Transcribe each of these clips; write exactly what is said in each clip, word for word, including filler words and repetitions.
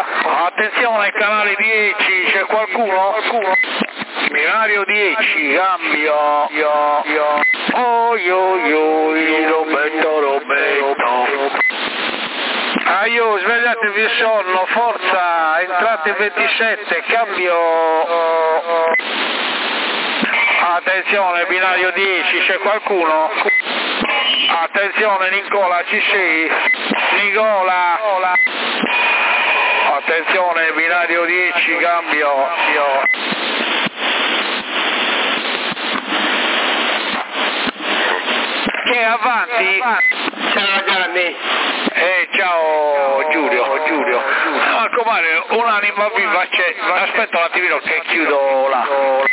Attenzione, canale dieci, c'è qualcuno? Qualcuno? Binario dieci, cambio. Io, io. Oh, io, io, io, Roberto, Roberto. Ah, io, svegliatevi il sonno, forza, entrate ventisette, cambio. Attenzione, binario dieci, c'è qualcuno? Attenzione, Nicola, ci sei? Nicola. Attenzione, binario dieci, cambio. Che è avanti? Ciao Gianni. Eh, ciao Giulio, Giulio. Ma com'è, un'anima viva c'è. Aspetta un attimino che chiudo là.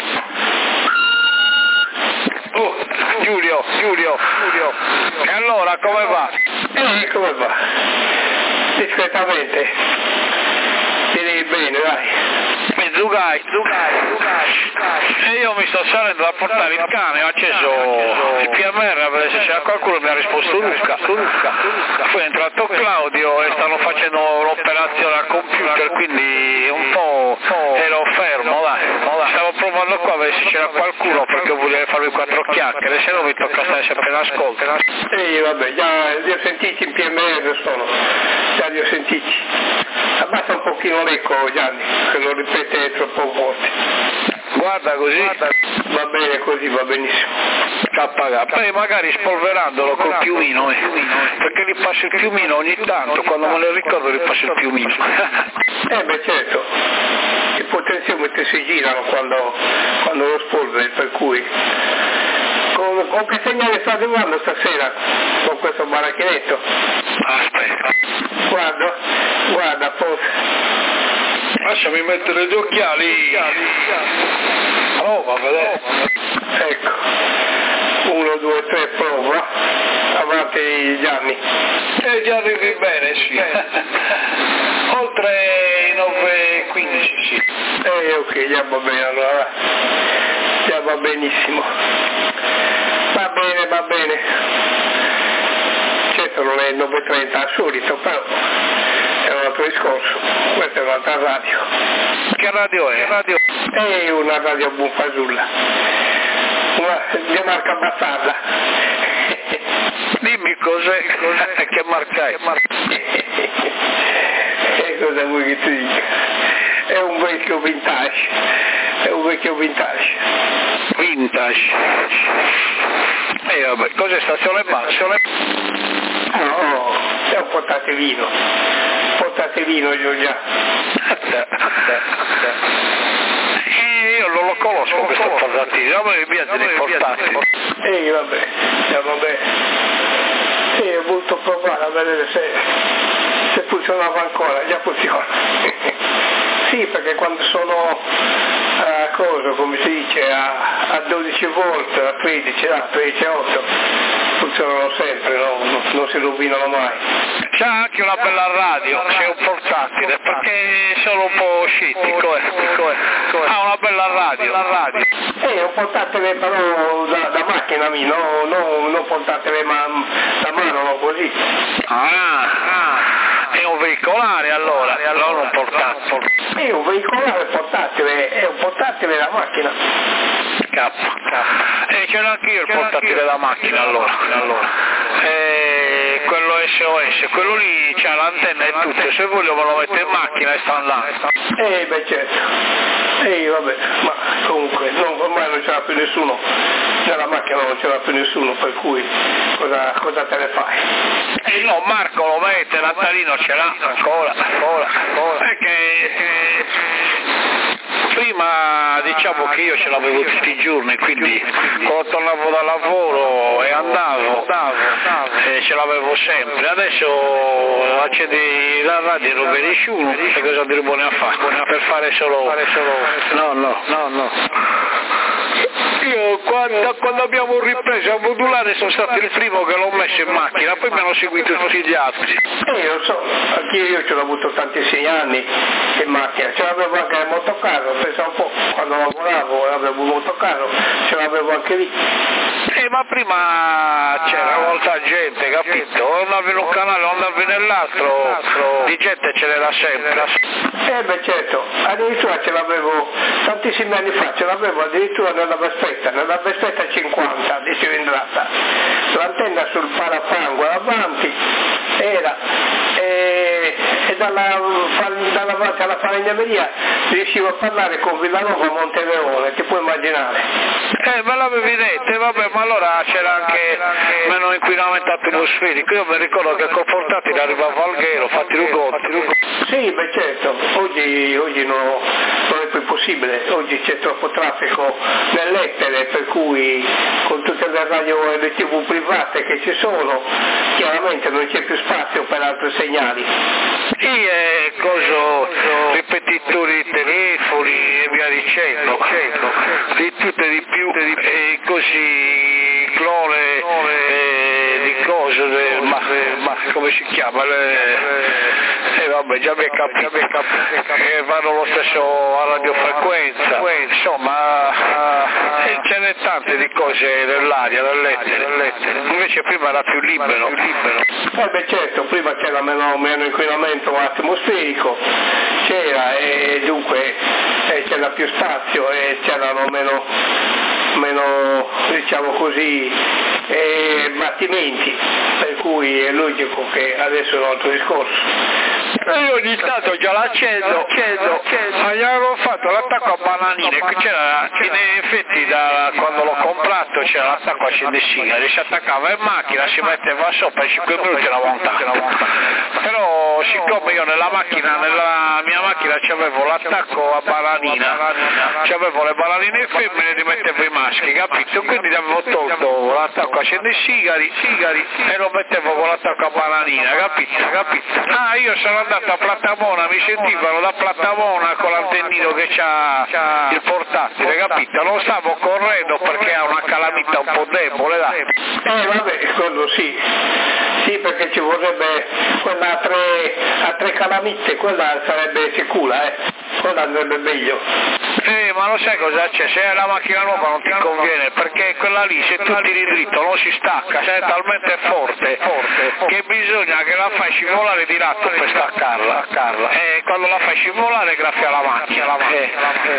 Oh, Giulio, Giulio, Giulio. E allora come va? Eh, come va? Discretamente. Direi bene, dai. E Zugai, Zugai, Zugai. E io mi sto salendo a portare il cane, ho acceso il P M R a vedere se c'era qualcuno, mi ha risposto Luca, Luca. Poi è entrato Claudio e stanno facendo un'operazione al computer, quindi un po' ero fermo, dai. Stavo provando qua a vedere se c'era qualcuno perché volevo farvi quattro chiacchiere, se no mi tocca stare sempre in ascolto. Ehi, vabbè, già li ho sentiti in P M R sono, già li ho sentiti. Abbassa un pochino l'eco Gianni, che lo ripete troppo volte. Guarda così. Va bene così, va benissimo. K H. Beh, magari spolverandolo col piumino, eh. Perché gli passa il piumino ogni tanto, quando me ne ricordo gli passa il piumino. Eh beh certo, i potenziometri si girano quando, quando lo spolveri, per cui... Con, con che segnale sta arrivando stasera con questo baracchinetto? Aspetta. Guarda, guarda, forse. Lasciami mettere gli occhiali. Oh, va a vedere. Ecco. Uno, due, tre, prova. Avanti Gianni. E già arrivi bene, sì. Oltre i nove e quindici, sì. Eh, ok, già va bene allora. Già va benissimo. Va bene, va bene. Certo non è il nove e trenta al solito, però è un altro discorso. Questa è un'altra radio. Che radio è? Radio? È una radio Bufasulla. Una di marca Bassarda. Dimmi cos'è, cos'è, che marca è? E cosa vuoi che ti dica? È un vecchio vintage. È un vecchio vintage. Vintage. E eh, vabbè, cos'è stazione bassa? No, è un portate vino. Portate vino io già. E io non lo conosco questo portatile, a me mi piace dei portatili. Ehi vabbè, eh, vabbè. E ho voluto provare a vedere se, se funzionava ancora, già funziona. Sì, perché quando sono a cosa, come si dice, a, a dodici volt, a tredici, a tredici a otto, funzionano sempre, no? non, non si rovinano mai. C'è anche una bella radio, c'è un portatile, perché sono un po' scettico, eh. Ha una bella radio, la radio. Eh, un portatile però da, da macchina mia, no, no, non portatile ma, da mano, no, così. Ah, ah, è un veicolare allora, allora un portatile. È un veicolare portatile, è un portatile da macchina. K, K. E ce l'ho anch'io il portatile da macchina allora. allora. E quello S O S, quello lì c'ha l'antenna e tutto, se voglio me lo metto in macchina e sta là. Eh beh certo. Ehi vabbè, ma comunque non, ormai non ce l'ha più nessuno, nella macchina non ce l'ha più nessuno, per cui cosa, cosa te ne fai? Eh no, Marco lo mette, Natalino ce l'ha ancora, ancora, ancora. Perché eh, prima diciamo che io ce l'avevo tutti i giorni, quindi quando tornavo dal lavoro e andavo, andavo, e ce l'avevo sempre. Adesso accendi la radio e non vedi nessuno, e cosa ti buone a fare? Per fare solo... No, no, no, no. Io quando, quando abbiamo ripreso a modulare sono stato il primo che l'ho messo in macchina, poi mi hanno seguito tutti gli altri. Eh, lo so, anche io ce l'ho avuto tantissimi anni in macchina, ce l'avevo anche nel motocarro, pensa un po', quando lavoravo e avevo un motocarro, ce l'avevo anche lì. Eh, ma prima c'era molta gente, capito? Andavi in un canale, andavi nell'altro. nell'altro di gente ce n'era sempre. Eh beh certo, addirittura ce l'avevo tantissimi anni fa, ce l'avevo addirittura nella Vespetta, nella Vespetta cinquanta di cilindrata, l'antenna sul parafango avanti era e, e dalla, davanti alla falegnameria riuscivo a parlare con Villanova a Monteleone, ti puoi immaginare. Eh, me l'avevi detto, vabbè, ma allora c'era anche meno inquinamento atmosferico. Io mi ricordo che col portatile arrivava al Ghero, fatti rugotti. Sì, beh certo, oggi, oggi no, non è più possibile, oggi c'è troppo traffico nell'etere, per cui con tutte le radio e le tv private che ci sono, chiaramente non c'è più spazio per altri segnali. Sì, è coso, ripetitori di telefoni e via dicendo, di tutto e di più, e così clone eh, di cose, de, ma, ma come si chiama? E eh, vabbè, già mi è capito che vanno lo stesso a radiofrequenza, insomma eh, ce n'è tante di cose nell'aria, nell'etere, invece prima era più libero. Eh beh certo, prima c'era meno, meno inquinamento atmosferico, c'era e dunque eh, c'era più spazio e c'erano meno, meno diciamo così, eh, battimenti, per cui è logico che adesso è un altro discorso. Io ogni tanto già l'accendo, accendo, ma gli avevo fatto l'attacco a bananine, qui c'era, in effetti da quando l'ho comprato c'era l'attacco a scendessigari, si attaccava in macchina, si metteva sopra e cinque minuti era montato. Però siccome io nella macchina, nella mia macchina c'avevo l'attacco a bananina, c'avevo le bananine femmine e li mettevo i maschi, capito? Quindi gli avevo tolto l'attacco a scendessigari e lo mettevo con l'attacco a bananina, capito? capito? Ah, io sono andato a Plattamona, mi sentivano da Plattamona con l'antennino che c'ha il portatile, capito? Non stavo correndo perché ha una calamita un po' debole, dai. Eh vabbè, quello sì, sì perché ci vorrebbe quella a tre, a tre calamite, quella sarebbe sicura, eh, quella andrebbe meglio. Eh, ma lo sai cosa c'è? Se è la macchina nuova non ti conviene, perché quella lì se tu tiri dritto non si stacca, se è talmente forte, forte che bisogna che la fai scivolare di lato per staccarla. E quando la fai scivolare graffia la macchina. Eh,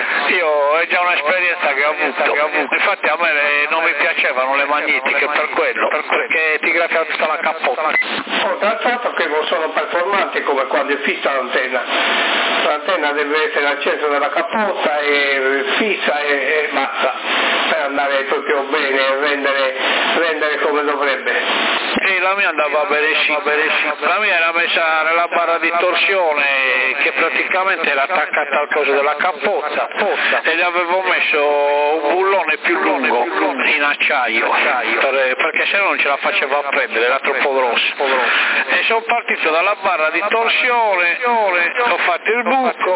io è già un'esperienza che ho avuto, che ho avuto. Infatti a me le, non mi piacevano le magnetiche per quello, perché ti graffia tutta la cappotta. Oltre al fatto che non sono performanti come quando è fissa l'antenna. L'antenna deve essere al centro della cappotta e fissa e, e basta, per andare proprio bene e rendere, rendere come dovrebbe. E la mia andava bene sì, la mia era messa nella barra di torsione che praticamente era attaccata al coso della cappotta e gli avevo messo un bullone più lungo in acciaio per, perché se no non ce la facevo a prendere, era troppo grosso. E sono partito dalla barra di torsione, ho fatto il buco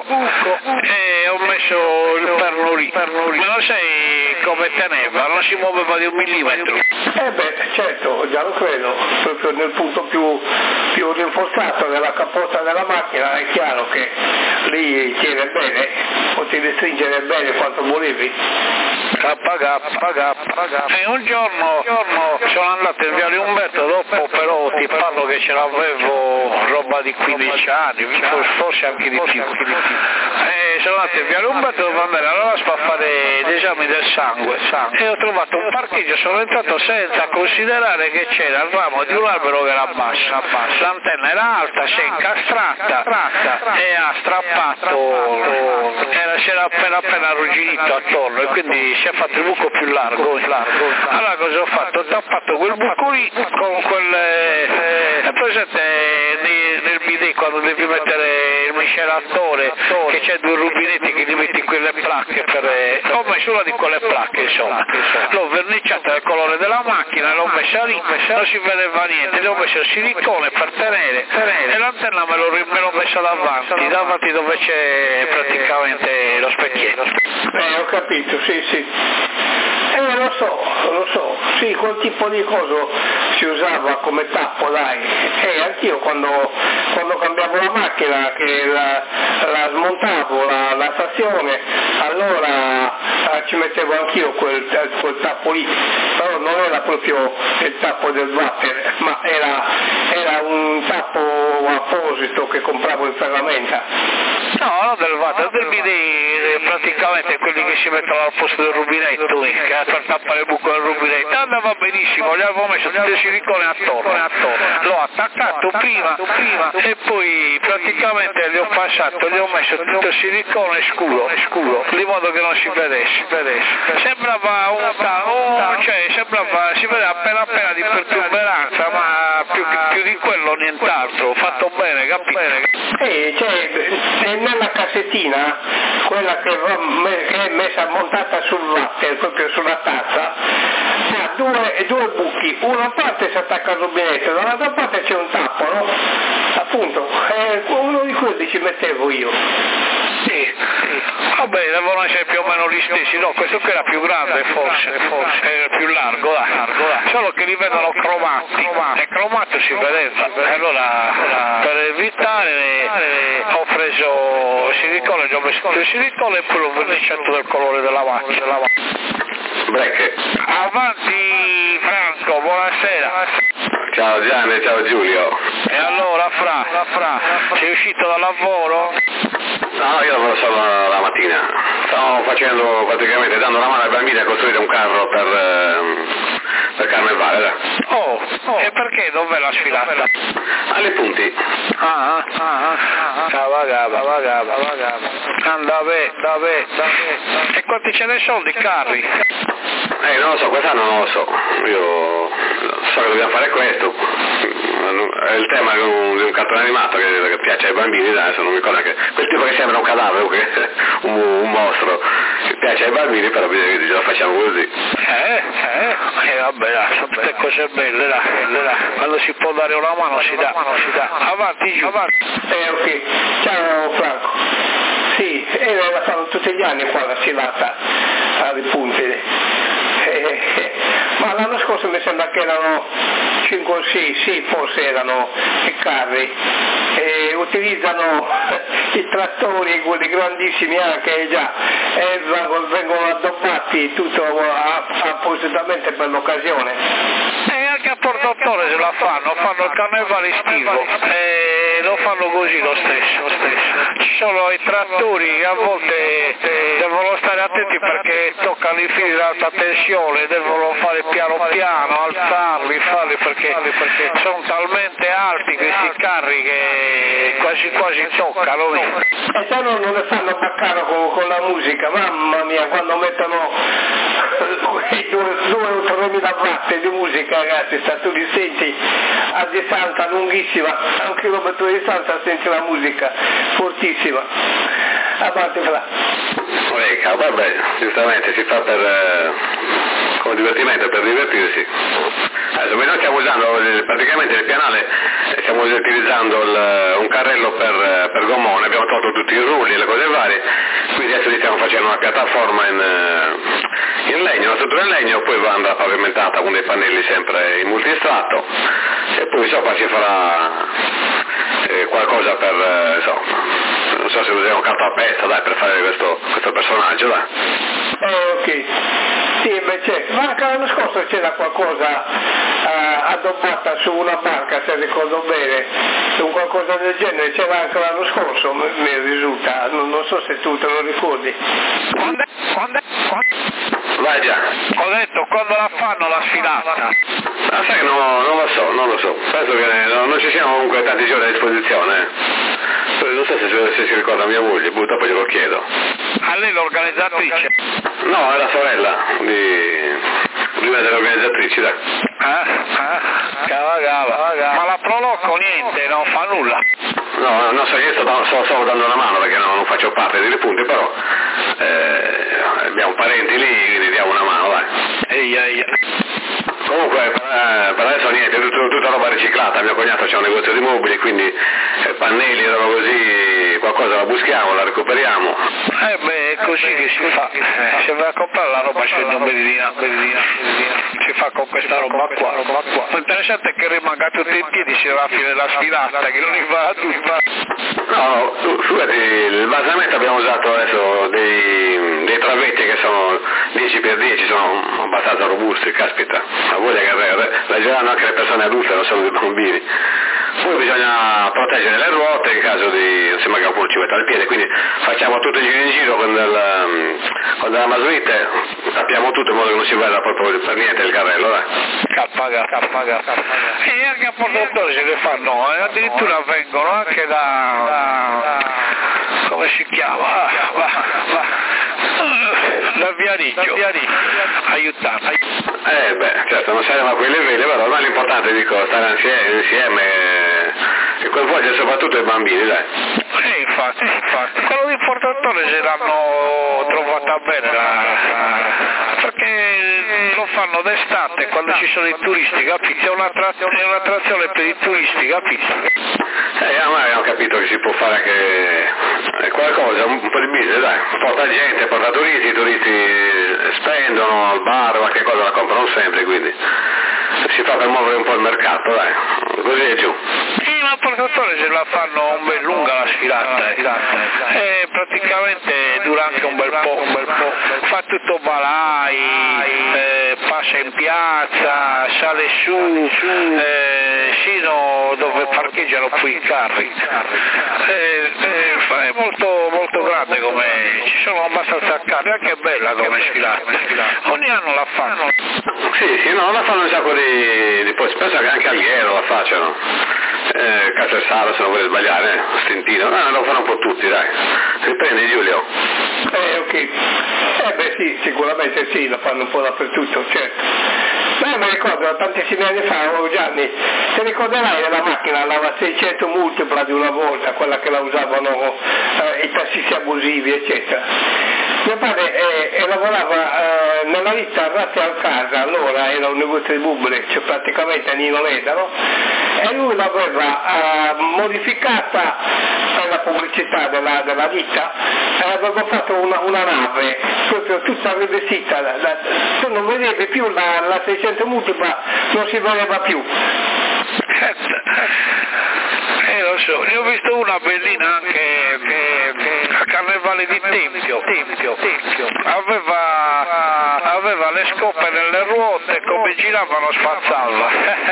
e ho messo il perno lì, ma non sai come teneva, non si muoveva di un millimetro. Eh beh certo, già lo credo, proprio nel punto più, più rinforzato della cappotta della macchina è chiaro che lì tiene bene, potevi stringere bene quanto volevi. E un giorno, giorno sono andato in Viale Umberto, dopo però ti parlo che ce l'avevo roba di quindici anni, forse anche di più. E sono andato in Viale Umberto, dovevo andare all'A S P a fare gli esami del sangue e ho trovato un parcheggio, sono entrato senza considerare che c'era il ramo di un albero che era basso, l'antenna era alta, si è incastrata e ha strappato, era, si era appena appena arrugginito attorno e quindi si è fatto il buco più largo. Allora cosa ho fatto? Ho tappato quel buco lì con quel eh, presente nel, nel bidet quando devi mettere il miscelatore che c'è due rubinetti che gli metti quelle placche per, eh, ho messo una di quelle placche insomma, l'ho verniciata del colore della macchina, l'ho messa lì, non si vedeva niente, le ho messo il silicone per tenere e l'antenna me l'ho, me l'ho messa davanti, davanti dove c'è praticamente lo specchietto. Eh ho capito, sì sì. Eh lo so, lo so, sì, quel tipo di cosa si usava come tappo, dai. E anch'io quando, quando cambiavo la macchina, che la, la smontavo, la, la stazione, allora eh, ci mettevo anch'io quel, quel tappo lì, però non era proprio il tappo del water, ma era, era un tappo apposito che compravo in ferramenta. No, non del water, del bidet, praticamente quelli che si mettono al posto del rubinetto, che per tappare il buco del rubinetto, andava benissimo, gli avevo messo tutto il silicone attorno, l'ho attaccato prima, prima e poi praticamente gli ho passato, gli ho messo tutto il silicone scuro, scuro, di modo che non si vedesse, vedesse. Sembrava un, un cioè sembrava, si vedeva appena appena di protuberanza, ma più, più di quello nient'altro, fatto bene, capito? E cioè, nella cassettina, quella che, che è messa montata sul water, proprio sulla tazza, ha due, due buchi, una parte si attacca al rubinetto, dall'altra parte c'è un tappo, no? Appunto, eh, uno di quelli ci mettevo io. Sì, sì. Vabbè, devono essere più o meno gli stessi, no, questo qui era più grande forse, forse, era più largo, là, largo là. Solo che li vedono cromati, e cromato si vedeva, e allora per evitare ho preso il silicone, gli ho messo il silicone e poi l'ho verniciato del colore della macchina. Break. Avanti Franco, buonasera. Ciao Gianni, ciao Giulio. E allora Fra, Fra, sei uscito dal lavoro? No, io lavoro solo la mattina. Stavo facendo praticamente, dando una mano ai bambini a costruire un carro per, eh, per Carnevale. Là. Oh, oh, e perché? Dov'è la sfilata? Alle Punti. Ah, ah, ah, ah. Cavagava, cavagava, cavagava. Andave, dave, dave. E quanti ce ne sono di carri? Eh, non lo so, quest'anno non lo so. Io so che dobbiamo fare questo. È il tema di un, di un cartone animato che, che piace ai bambini, adesso non mi ricordo che quel tipo che sembra un cadavere, un, un mostro, che piace ai bambini, però bisogna che ce lo facciamo così. Eh, eh, eh vabbè, là, sono tutte cose belle, là, là. Quando si può dare una mano si dà, si dà. Avanti giù, avanti. Eh, ok, ciao Franco. Sì, e la fanno tutti gli anni qua la sfilata alle Punte. Eh, eh, ma l'anno scorso mi sembra che erano cinque o sei, sì, forse erano i carri, e utilizzano i trattori, quelli grandissimi anche già, e vengono addobbati tutto appositamente per l'occasione. E anche a Portottore se la fanno, fanno il carnevale estivo e lo fanno così lo stesso, lo stesso. Ci sono i trattori che a volte devono stare attenti perché toccano i fili di alta tensione, devono fare piano piano, alzarli, farli perché, perché sono talmente alti questi carri che quasi quasi toccano. E se no non le fanno baccare con, con la musica, mamma mia, quando mettono quei due o tre mila watt di musica, ragazzi, sta, tu li senti a distanza lunghissima, a un chilometro di distanza senti la musica fortissima. Avanti Fra. Ecco, vabbè, giustamente si fa per eh, come divertimento, per divertirsi. Adesso noi stiamo usando praticamente il pianale, stiamo utilizzando il, un carrello per, per gommone, abbiamo tolto tutti i rulli e le cose varie, quindi adesso gli stiamo facendo una piattaforma in, in legno, una struttura in legno, poi andrà pavimentata con dei pannelli sempre in multistrato e poi sopra si farà eh, qualcosa per, eh, so, non so se usiamo carta a pezza, dai, per fare questo, questo personaggio, dai. Eh, ok. Sì, invece, ma anche l'anno scorso c'era qualcosa eh, addobbata su una barca, se ricordo bene, su qualcosa del genere, c'era anche l'anno scorso, mi, mi risulta, non, non so se tu te lo ricordi. Quando, quando, quando? Vai già. Ho detto, quando la fanno la sfilata? Ah, sai che no, non lo so, non lo so, penso che no, non ci siano comunque tanti giorni a disposizione. Eh. Non so se, se si ricorda mia moglie, dopo glielo chiedo. A lei l'organizzatrice? No, è la sorella di, di una delle organizzatrici, dai. Ah, ah, cava, cava. Ma la Proloco niente, non fa nulla. No, non so, io sto, sto, sto dando una mano perché non, non faccio parte dei punti, però eh, abbiamo parenti lì, quindi diamo una mano, dai. Ehi, ehi. Comunque per, per adesso niente, tut, tutta roba riciclata, mio cognato c'è un negozio di mobili, quindi eh, pannelli, roba così, qualcosa la buschiamo, la recuperiamo. Eh beh, è così che si fa, eh, se vai a comprare la roba scende un beridina, beridina, si fa con questa roba qua, roba qua. L'interessante è che rimanga tutti in piedi se va a fine della sfilata, che non gli va a tutti. No, scusati, il basamento abbiamo usato adesso dei, dei travetti che sono dieci per dieci, sono abbastanza robusti, caspita, ha voglia che ragioneranno anche le persone adulte, non solo i bambini. poi bisogna proteggere le ruote in caso di, non si magari qualcuno ci metta il piede, quindi facciamo tutto il giro in giro con, del, con della masuite, tappiamo tutto in modo che non si veda proprio per niente il carrello, dai. Cappaga, cappaga, cappaga. E anche a portatori se le fanno, e addirittura vengono anche da, da come si chiama? Ah, va, va. Da Viareggio, aiutando. Eh beh, certo, non saremo a quei livelli, però ma l'importante dico stare insieme, insieme e coinvolgere soprattutto i bambini, dai. Sì, infatti, infatti. Quello di portatore ce l'hanno trovata bene, la, perché lo fanno d'estate quando ci sono i turisti, capito? È un'attrazione, è un'attrazione per i turisti, capito? Eh, ormai abbiamo capito che si può fare anche qualcosa, un po' di business, dai, porta gente, porta turisti, i turisti spendono al bar, qualche cosa la comprano sempre, quindi si fa per muovere un po' il mercato, dai, così è giù. Sì, ma il portatore ce la fanno un bel lunga la sfilata, eh. E praticamente dura anche un bel po', un bel po'. Fa tutto balai, eh, passa in piazza, sale su, eh, sino dove parcheggiano poi i carri. Eh, eh, è molto, molto grande come, ci sono abbastanza carri, anche è bella come sfilata. Ogni anno la fanno. Sì, sì, no, la fanno un sacco di, di poi spesso anche Alghero la facciano. Eh, Casalsaro se non vuole sbagliare, eh, Stentino, no, lo fanno un po' tutti, dai. Riprendi Giulio. Eh ok, eh beh sì, sicuramente sì, lo fanno un po' dappertutto, certo. Beh, mi ricordo tantissimi anni fa, oh, Gianni, ti ricorderai della macchina, andava a seicento multipla di una volta, quella che la usavano eh, i tassisti abusivi, eccetera. Mio padre eh, eh, lavorava eh, nella ditta Ratti al Casa, allora era un negozio di bubbole, cioè praticamente a Nino Ledaro, e lui l'aveva eh, modificata per la pubblicità della, della ditta, e aveva fatto una, una nave proprio tutta rivestita, da, da, tu non vedevi più la, la seicento multipla, non si vedeva più. Eh lo so, ne ho visto una bellina anche che, che a Carnevale di Tempio, Tempio, Tempio. Aveva, aveva le scoppe nelle ruote, come giravano spazzava.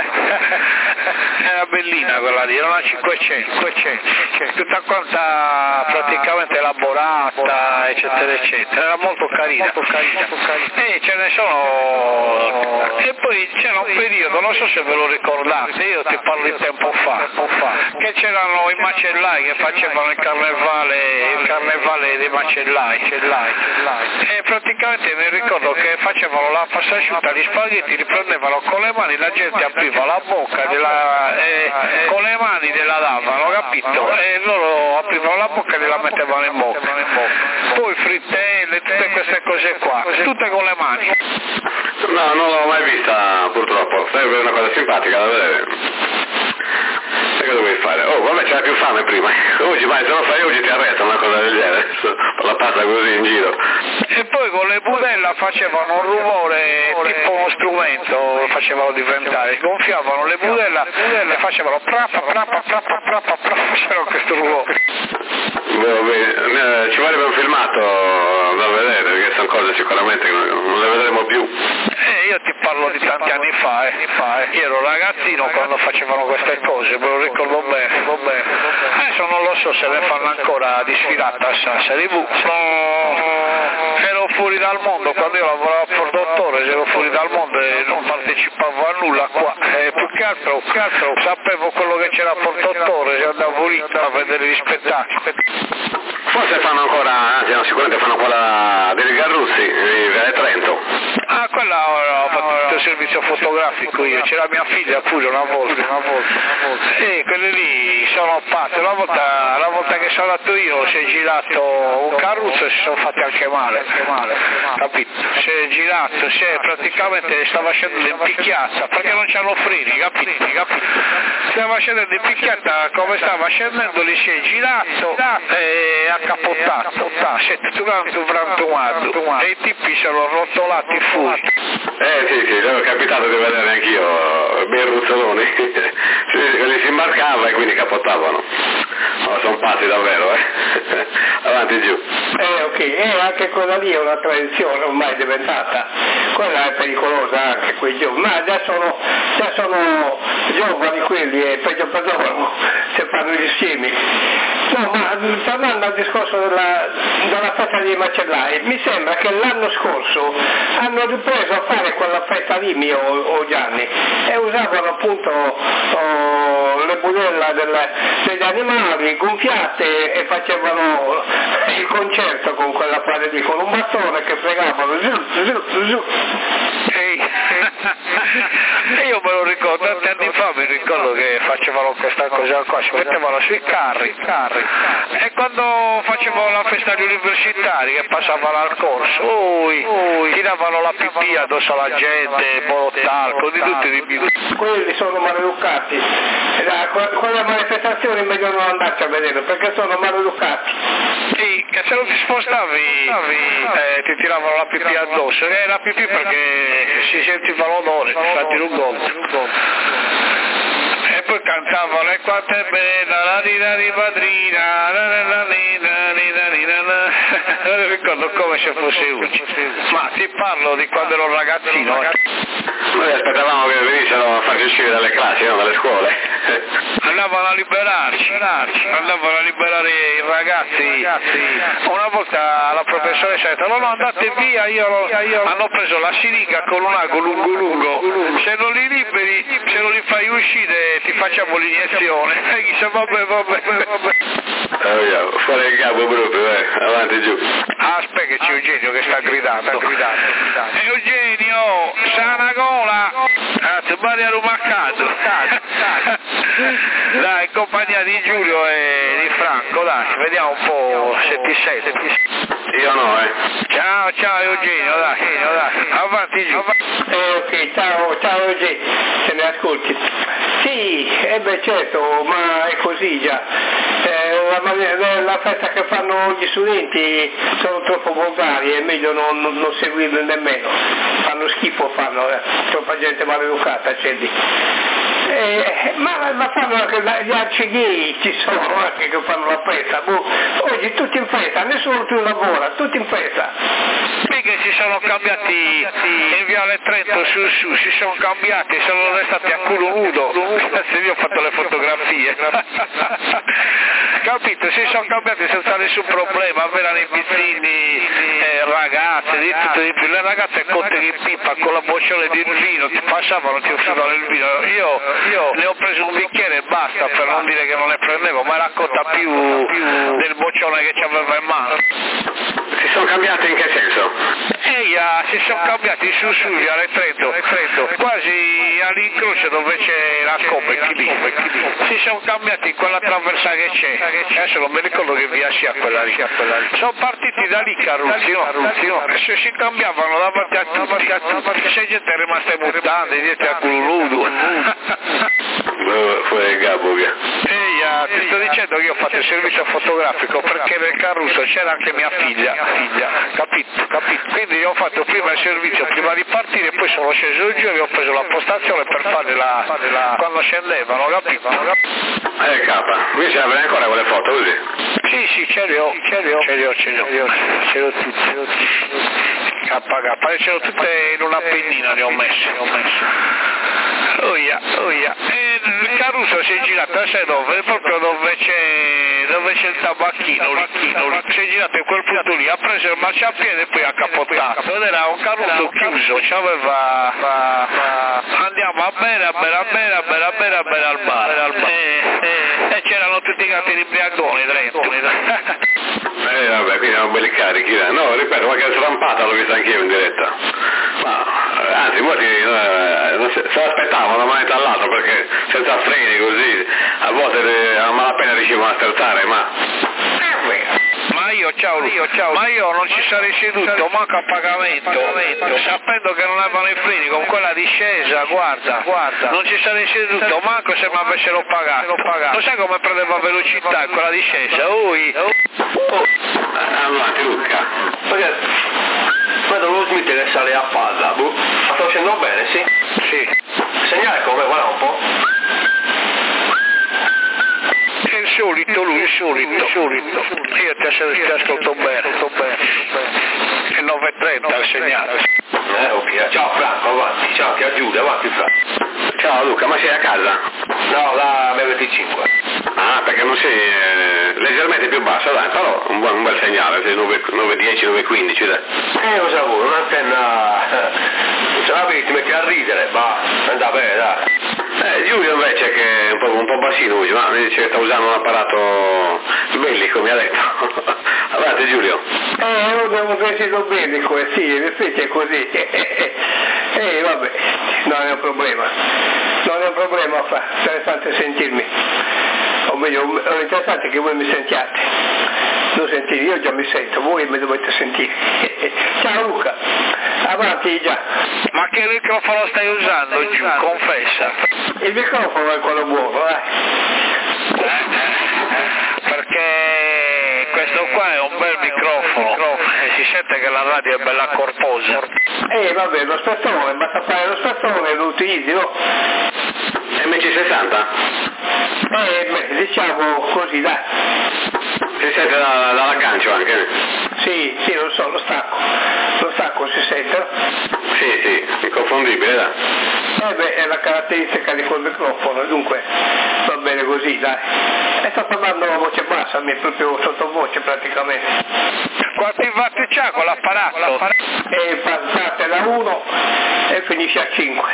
Era bellina quella lì, era una cinquecento, cinquecento, tutta quanta praticamente elaborata, eccetera, eccetera. Era molto carina, molto carina. E ce ne sono, e poi c'era un periodo, non so se ve lo ricordate, io ti parlo di tempo fa, che c'erano i macellai che facevano il carnevale, il carnevale dei macellai, e praticamente mi ricordo che facevano la pasta asciutta, gli spaghetti, li prendevano con le mani, la gente apriva la bocca della, eh, con le mani della lavano, capito? E loro aprivano la bocca e gliela mettevano in bocca, poi frittelle, tutte queste cose qua, tutte con le mani. No, non l'ho mai vista purtroppo, sarebbe una cosa simpatica da vedere. E cosa vuoi fare? Oh, vabbè, c'era più fame prima. Oggi vai, se lo fai oggi ti arrestano una cosa del genere. Per la pasta così in giro. E poi con le budella facevano un rumore tipo uno strumento, lo facevano diventare. Gonfiavano le budella e facevano prappa, prappa, prappa, prappa, prappa, facevano questo rumore. Beh, ci vorrebbe un filmato da vedere, perché sono cose sicuramente che non le vedremo più. Eh, io ti parlo di tanti anni fa, eh. Io ero ragazzino quando facevano queste cose, me lo ricordo bene, bene. Adesso non lo so se le fanno ancora di sfilata a Sassari vu. Ero fuori dal mondo, quando io lavoravo a Fort Dottore, ero fuori dal mondo e non partecipavo a nulla qua. Eh, più che altro, più che altro sapevo quello che c'era a Fort Dottore, se andavo lì a vedere gli spettacoli. Forse fanno ancora, anzi no, sicuramente fanno quella dei Garruzzi, di Viale Trento. Ah, quella ho fatto tutto il servizio fotografico io, c'era mia figlia pure una volta, una volta, una volta. Sì, quelle lì sono pazze, una volta, la volta che sono andato io si è girato un carrozzo e si sono fatti anche male, anche male, capito? Si è girato, si è praticamente stava scendendo in picchiata, perché non c'hanno freni, capito? capito? Stava scendendo in picchiata, come stava scendendo lì si è girato e ha capottato, si è tutto frantumato e i tipi sono rotolati fuori. Eh sì, sì, è capitato di vedere anch'io bei ruzzoloni, li si imbarcava e quindi capottavano. Oh, sono pazzi davvero, eh. Avanti giù. Eh ok, e anche quella lì è una tradizione ormai diventata, quella è pericolosa anche quei giorni, ma già sono, già sono giovani quelli e peggio perdonano se fanno gli insiemi. No, ma tornando al discorso della, della festa dei macellai, mi sembra che l'anno scorso hanno ripreso a fare quella festa lì mio o Gianni e usavano appunto oh, le budella del, degli animali gonfiate e facevano il concerto con quella parte lì, con un bastone che fregavano giù, giù, giù. Ehi, e io me lo ricordo, tanti anni fa mi ricordo che facevano questa cosa qua, si mettevano sui carri, carri. E quando facevano la festa agli universitari che passavano al corso, ui, ui, tiravano la pipì addosso alla gente, bolottalco, di tutti di più. Quelli sono maleducati, e da quelle manifestazioni è meglio non andarci a vedere perché sono maleducati. Sì, che se non ti spostavi eh, ti tiravano la pipì addosso, e la pipì perché si sentiva l'odore, infatti non conto. E poi cantavano e quanto è bella la rina di padrina, la la non mi ricordo come se fosse oggi, ma ti parlo di quando ero ragazzino. Noi aspettavamo che venissero a farci uscire dalle classi, no? Dalle scuole. Andavano a liberarci, andavano a liberare i ragazzi. Una volta la professoressa ha detto no no andate via, io, io hanno preso la siringa con un ago lungo lungo, se non li liberi, se non li fai uscire ti facciamo l'iniezione. E dice vabbè vabbè vabbè. Oh, fuori il capo proprio, eh, avanti giù. Aspetta che c'è Eugenio che sta gridando, sta gridando, gridando. Eugenio, sana gola, anzi Maria Rumaccato. Dai, in compagnia di Giulio e di Franco, dai, vediamo un po' se ti senti. Io no, eh. Ciao, ciao Eugenio, dai, dai. Avanti giù. Eh, ok, ciao, ciao Eugenio, se mi ascolti. Sì, eh beh certo, ma è così già. Eh, la, la festa che fanno gli studenti sono troppo volgari, è meglio non, non, non seguirli nemmeno. Fanno schifo, fanno, eh. Troppa gente maleducata, c'è lì. Eh, ma, ma fanno anche gli arcigay, ci sono anche che fanno la festa. Boh. Oggi tutti in festa, nessuno più lavora, tutti in festa. Perché si sono cambiati in Viale Trento su su, si sono cambiati, sono restati a culo nudo. Se io ho fatto le fotografie. Capito? Si sono cambiati senza nessun problema, erano i pizzini, eh, ragazze, di tutto di più. Le ragazze cotte di pipa con la bocciole di vino, ti passavano, ti offrivano il vino. Io, io ne ho preso un bicchiere e basta, per non dire che non ne prendevo, ma era cotta più, più del boccione che ci aveva in mano. Si sono cambiati in che senso? Eia, si sono cambiati su su Viale Trento, quasi all'incrocio dove c'è la Comic lì. Si sono cambiati in quella traversa che c'è. Adesso non mi ricordo che via sia quella lì. Sono partiti da lì Carruzzi, no? E se si cambiavano davanti a tutti, c'è gente è rimasta in mutande, dietro a culo nudo. Fuori il capo via. Eia, ti sto dicendo che io ho fatto il servizio fotografico perché nel Caruso c'era anche mia figlia, figlia, capito, capito? Quindi io ho fatto prima il servizio prima di partire, poi sono sceso giù e ho preso la postazione per fare la, fare la quando scendevano, capito? Eh capa, qui ce l'avete ancora quelle foto così? Sì, sì, ce le ho, ce le ho, ce le ho, ce le ho, ce le ho tutte, ce le ho tutte. K K, ce le ho tutte in una pennina, le ho messe, le ho messe. Oh yeah, oh yeah. E il Caruso si è girato, sai dove? Proprio dove c'è dove c'è il tabacchino, lì, si è girato in quel punto lì, ha preso il marciapiede e poi ha capottato. Ed era un Caruso chiuso, c'aveva va, va, andiamo a bere, a bere, a bere, a bere, a bere, a bere al bar. Al bar. E, e, e c'erano tutti i gatti di briagoni dentro. Eh vabbè, quindi erano belli carichi, eh. No, ripeto, qualche strampata l'ho vista anch'io in diretta. Ma anzi, molti eh, non se, se l'aspettavano da una manetta all'altra perché senza freni così a volte a malapena riuscivano a sterzare, ma ma io ciao io ciao ma io non ci sarei seduto manco a pagamento, pagamento sapendo che non avevano i freni con quella discesa, guarda guarda non ci sarei seduto manco se mi avessero pagato, pagato. Lo sai come prendeva velocità quella discesa? Ui oh. Avanti Luca, vedo lo Smith che sale a palla, boh. Sta facendo bene, sì? Sì. Segnale come, guarda un po'. È il solito, lui, il solito, il solito. Io ti, ti ascolto bene, sto bene. È nove e trenta il segnale. Eh, ok. Ciao Franco, avanti. Ciao, ti aggiude, avanti Franco. Ciao Luca, ma sei a casa? No, la B venticinque. Ah, perché non sei eh, leggermente più basso, dai, però un, buon, un bel segnale, sei nove dieci, nove quindici, dai. Eh, lo so, un'antenna, se la vedi ti metti a ridere, va, anda bene, dai. Eh, Giulio invece che è un po', un po' bassino, ma mi dice che sta usando un apparato bellico, mi ha detto. Avanti Giulio. Eh, io devo vestito bellico, eh sì, in effetti è così. Eh, vabbè, non è un problema. Non è un problema, fa, interessante sentirmi. O meglio, è interessante che voi mi sentiate. Non sentite, io già mi sento, voi mi dovete sentire. Ciao Luca, avanti già. Ma che microfono stai usando giù? Confessa. Il microfono è quello buono, eh. Perché questo qua è un bel microfono e si sente che la radio è bella corposa. Eh vabbè, lo spettone, basta fare lo spettone e lo utilizzi, no? M C sessanta? Eh, beh, diciamo così, dai. Si sente da, dall'aggancio anche? Sì, sì, lo so, lo stacco. Lo stacco si sente? Sì, sì, inconfondibile, dai. Eh beh, è la caratteristica di quel microfono, dunque va bene così, dai. E sto parlando a voce bassa, mi è proprio sottovoce praticamente. Quanti watt c'ha con l'apparato? E parte da uno e finisce a cinque.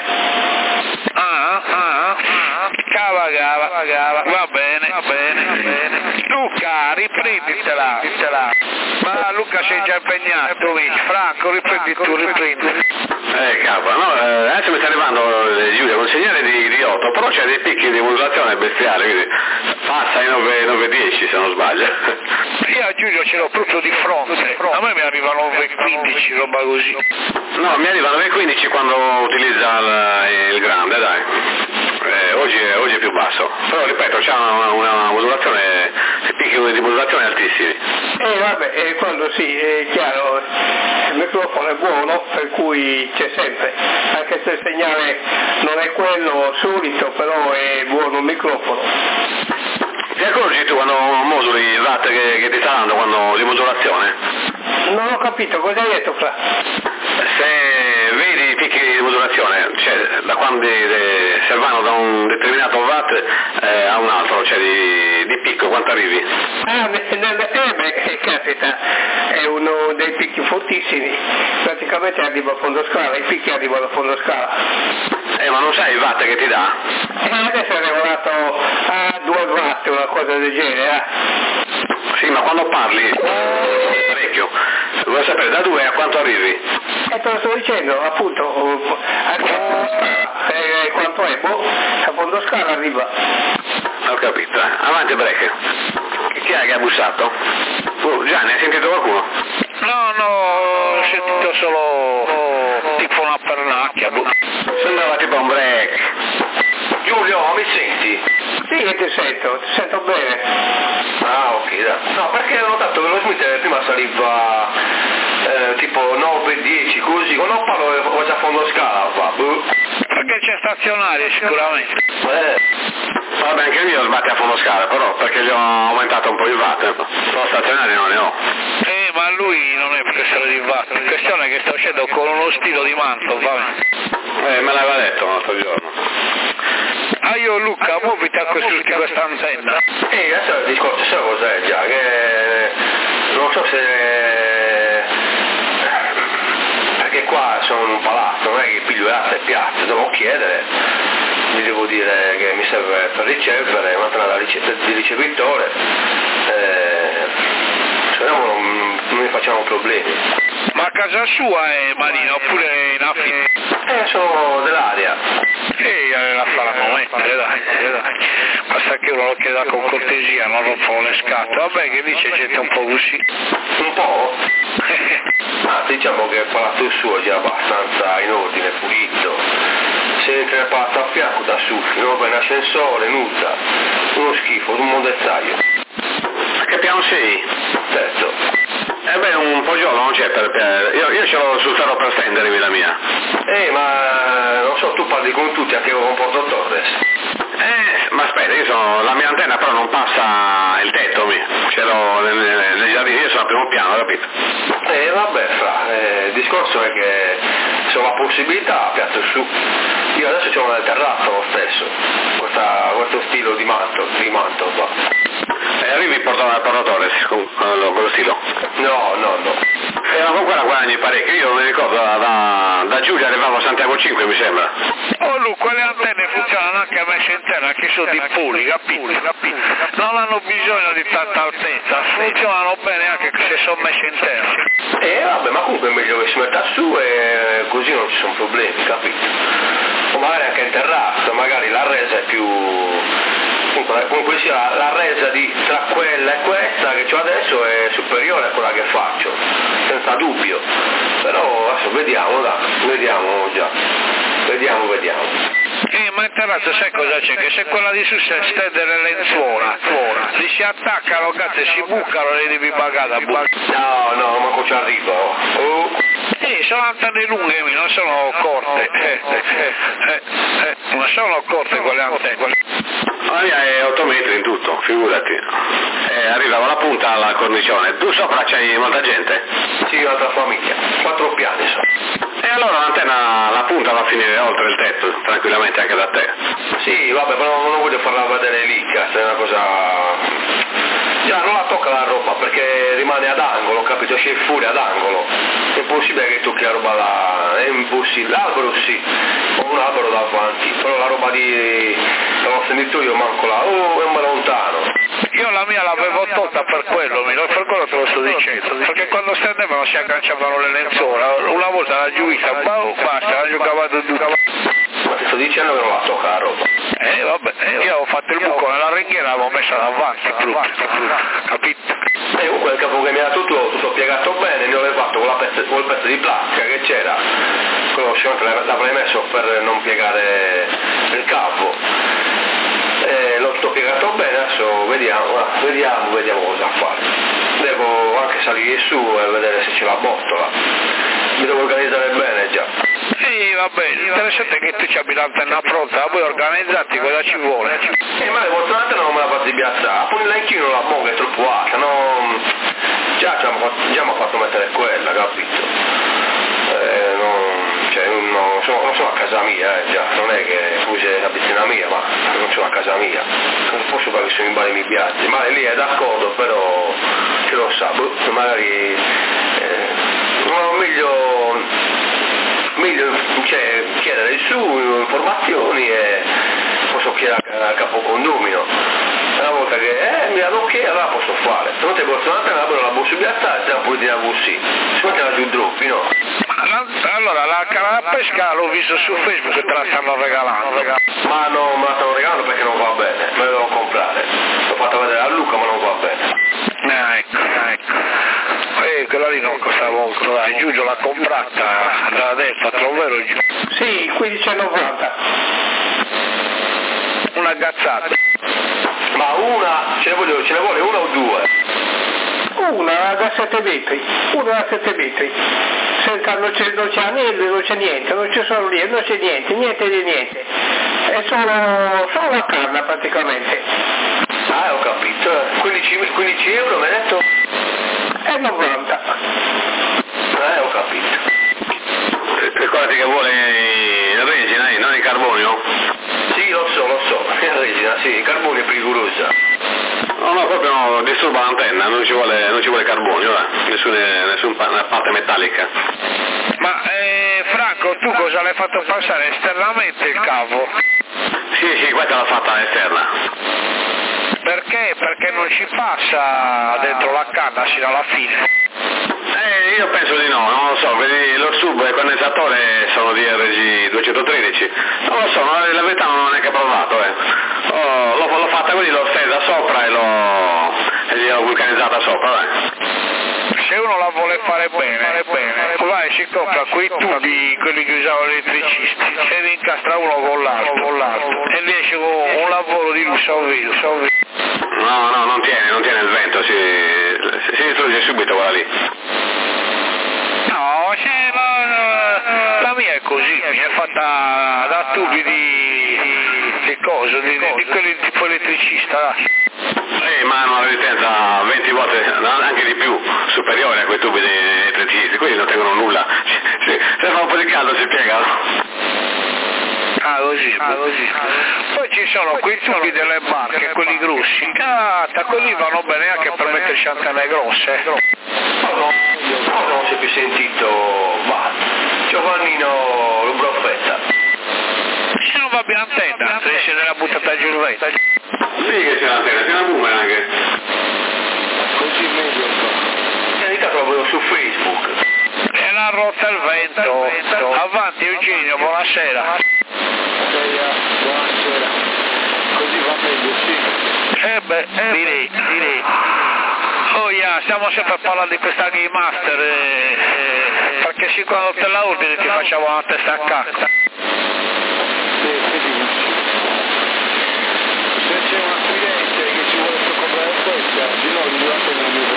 Ah, ah, ah, cava, cava, cava, va bene, va bene, va bene. Luca, riprenditela, ditela. Ma Luca sei già impegnato, amici. Franco, riprendi tu, riprendi. Eh, capo, no, eh, adesso mi sta arrivando eh, Giulia con un segnale di, di otto, però c'è dei picchi di modulazione bestiale, quindi passa ai nove dieci se non sbaglio. Io a Giulio ce l'ho proprio di fronte, a me mi arrivano nove quindici, roba così. No, mi arrivano nove quindici quando utilizza il, il grande, dai. Eh, oggi, è, oggi è più basso, però ripeto, c'è una, una modulazione, picchi di modulazione altissimi. Eh vabbè, eh, quando sì, è chiaro, il microfono è buono, per cui c'è sempre, anche se il segnale non è quello solito, però è buono il microfono. Ti accorgi tu quando moduli il watt che, che ti sta dando quando di modulazione? Non ho capito, cosa hai detto Fra? Se vedi i picchi di modulazione, cioè da quando de, se vanno da un determinato watt eh, a un altro, cioè di, di picco, quanto arrivi? Ah, nel, eh beh, capita, è uno dei picchi fortissimi, praticamente arriva a fondo scala, i picchi arrivano a fondo scala. Eh, ma non sai il watt che ti dà? E adesso è regolato a due watt, una cosa del genere, eh? Sì, ma quando parli parecchio, vuoi sapere da due a quanto arrivi? E te lo sto dicendo, appunto, eh, quanto è? Boh, a fondo scala arriva. Ho capito, avanti break. Chi è che ha bussato? Oh, Gianni, hai sentito qualcuno? No, no, ho sentito solo tipo una pernacchia. Boh. Sembrava tipo un break. Giulio, mi senti? Sì, che ti sento, ti sento bene. Ah, ok, dai. No, perché ho notato che lo Smith prima saliva eh, tipo nove dieci, così, quando parlo ho già fondo scala, va. Perché c'è stazionario sicuramente. Eh. Vabbè, anche il mio sbatte a fondo scala, però perché gli ho aumentato un po' il watt, però stazionario non ne ho. Eh, ma lui non è questione di watt, è questione che sta uscendo con uno stilo di manto, va bene. Eh, me l'aveva detto l'altro giorno. Ah, io Luca, muoviti a costruirti questa antenna. Eh, adesso il discorso, sai cos'è già, che non so se... perché qua sono un palazzo, non è che piglio latte e piazza, devo chiedere, mi devo dire che mi serve per ricevere, un'altra di ricevitore, eh, se no non, non mi facciamo problemi. Ma a casa sua è Marina oppure in affitto? Eh, sono dell'area. Sì, la faranno mettere, dai, dai. Basta che uno lo chieda con cortesia, non rompono le scatole. Vabbè, che dice gente un po' così. Un po'? Ma diciamo che il palazzo suo è già abbastanza in ordine, pulito. Se entra il palazzo a fianco da su, non va in ascensore, nulla. Uno schifo, un mondezzaio. Che piano sei? Terzo. Eh beh, un poggiolo non c'è per... per io, io ce l'ho sul ferro per stendermi la mia. Eh, ma non so, tu parli con tutti, anche con Porto Torres. Eh, ma aspetta, io sono... la mia antenna però non passa il tetto, mi. Ce l'ho nel, nel giardino, io al primo piano, capito? Eh vabbè, fra, eh, il discorso è che se ho la possibilità piazzo su. Io adesso c'ho una terrazza lo stesso, questa, questo stile di manto, di manto qua. E arrivi a portare portatore con quello, quello stilo? No, no, no. E ma con quella guadagni parecchio, io mi ricordo da, da, da Giulia arrivavo a Santiago cinque mi sembra. Oh Lu, quelle antenne funzionano anche a messa interna, che sono di poli, capito? capito? Non hanno bisogno di tanta altezza, funzionano bene anche se sono messe interna. Eh vabbè, ma comunque è meglio che si metta su e così non ci sono problemi, capito? O magari anche in terrazza, magari la resa è più... comunque, comunque sia la, la resa di, tra quella e questa che ho adesso è superiore a quella che faccio, senza dubbio. Però adesso vediamo, dai, vediamo già, vediamo, vediamo. Eh, ma in terrazza sai cosa c'è? Che se quella di su si stende le lenzuola, li si attaccano, cazzo, e si bucano e le devi pagare da bucare. No, no, manco ci arrivo. Oh. Eh, sono antenne lunghe, non sono corte. Eh, eh, eh, eh, non sono corte quelle antenne. La mia è otto metri in tutto, figurati. E arrivava la punta alla cornicione. Tu sopra c'hai molta gente? Sì, un'altra famiglia, quattro piani sono. E allora l'antenna, la punta va a finire oltre il tetto, tranquillamente anche da te. Sì, vabbè, però non voglio farla vedere lì, cazzo, è una cosa... Già, non la tocca la roba perché rimane ad angolo, capito? C'è fuori ad angolo. È impossibile che tocchi la roba là, è impossibile. L'albero sì, ho un albero davanti, però la roba di... l'ho sentito io manco là, oh, è lontano. Io la mia l'avevo tolta per quello, per quello te lo sto dicendo, perché quando stendevano si agganciavano le lenzuola, una volta la giuita, basta, la giocava due. Ma ti sto dicendo che non la tocca la roba. Eh vabbè, io avevo fatto il buco nella ringhiera, l'avevo messa davanti, capito? E comunque il capo che mi ha tutto, tutto piegato bene, ne avevo fatto con, la pezzo, con il pezzo di plastica che c'era, quello l'avrei messo per non piegare il capo. Eh, l'ho tutto piegato bene, adesso vediamo, vediamo, vediamo cosa fare. Devo anche salire su e vedere se c'è la botola. Mi devo organizzare bene già. Sì, vabbè, l'interessante è che tu c'hai l'antenna pronta, poi organizzati cosa ci vuole. Eh, ma le vostre non me la fate piazzare, poi l'anchino la boga è troppo alta, no? Già, già mi ha fatto mettere quella, capito? Eh, non, cioè, non, sono, non sono a casa mia, eh, già, non è che fugge la piscina mia, ma non sono a casa mia. Non posso fare che sono in vari mi piazzi, ma lì è d'accordo, però chi lo sa, magari eh, no, meglio, meglio cioè, chiedere su informazioni e posso chiedere al capo condomino. Una volta che eh, mi hanno chiesto, allora posso fare. Se non ti posso andare a la possibilità, già poi di così. Se non te la giù droppi, no? Allora, la canna da pesca l'ho visto su Facebook che te la stanno regalando. Ma no, me la stanno regalando perché non va bene, me la devo comprare. L'ho fatta vedere a Luca ma non va bene. Ah, ecco, ecco. Eh, quella lì non costa molto, dai, Giugio l'ha comprata da destra, te lo vero Giù? Sì, quindici e novanta. Una gazzata. Ma una, ce ne, voglio, ce ne vuole una o due? Una da sette metri, una da sette metri. Senza, non c'è, non c'è anelli, non c'è niente, non c'è solo lì, non c'è niente, niente di niente. È solo, solo la canna praticamente. Ah, ho capito. quindici, quindici euro mi hai detto? È novanta. Eh, ho capito. Ricordati che vuole in resina, non in carbonio? Sì, lo so, lo so. In resina, sì, il carbonio è pericolosa. No, no, proprio no, disturba l'antenna, non ci vuole, non ci vuole carbonio, eh. Nessuna, nessuna parte metallica. Ma eh, Franco, tu cosa l'hai fatto passare esternamente il cavo? Sì, sì, questa l'ha fatta esterna. Perché? Perché non ci passa dentro la canna sino alla fine. Eh, io penso di no, non lo so, vedi, lo sub e il condensatore sono di R G duecentotredici, non lo so, la verità non ho neanche provato, eh. Oh, l'ho, l'ho fatta così, l'ho stesa sopra e l'ho, e gli ho vulcanizzata sopra, dai. Se uno la vuole fare bene, bene, vai, si compra quei tubi, quelli che usavano gli elettricisti, se li incastra uno con l'altro, con l'altro, e riesce con un lavoro di lusso a video, so video. No, no, non tiene, non tiene il vento, si, si, si distrugge subito quella lì. No, cioè, la, la mia è così, mi è fatta da tubi di, di, di cosa, di, di quelli tipo elettricista, dai. Eh, mano una resistenza venti volte, anche di più, superiore a quei tubi dei elettricisti, quelli non tengono nulla, se, se fa un po' di caldo si piegano. Ah così, ah, così. Poi ci sono quei tubi delle barche, quelli grossi, cata, quelli vanno bene anche per metterci antenne grosse. No, no, no, non si è più sentito, va, Giovannino lo broffetta. Se non va bene l'antenna, se se l'ha buttata giù il vento. Sì che c'è l'antenna, c'è una boomerang. Così meglio fa. In realtà proprio su Facebook. E l'ha rotta il vento. Avanti Eugenio, buonasera. Buonasera. Così va meglio, sì. Eh beh, eh direi, direi. Oh yeah, stiamo sempre a parlare di questa Game Master, eh, eh, perché sì, quando te la ordini ti facciamo una testa a cacca. Sì, che dici? Se c'è un cliente che ci vuole comprare questa, di noi durante non mi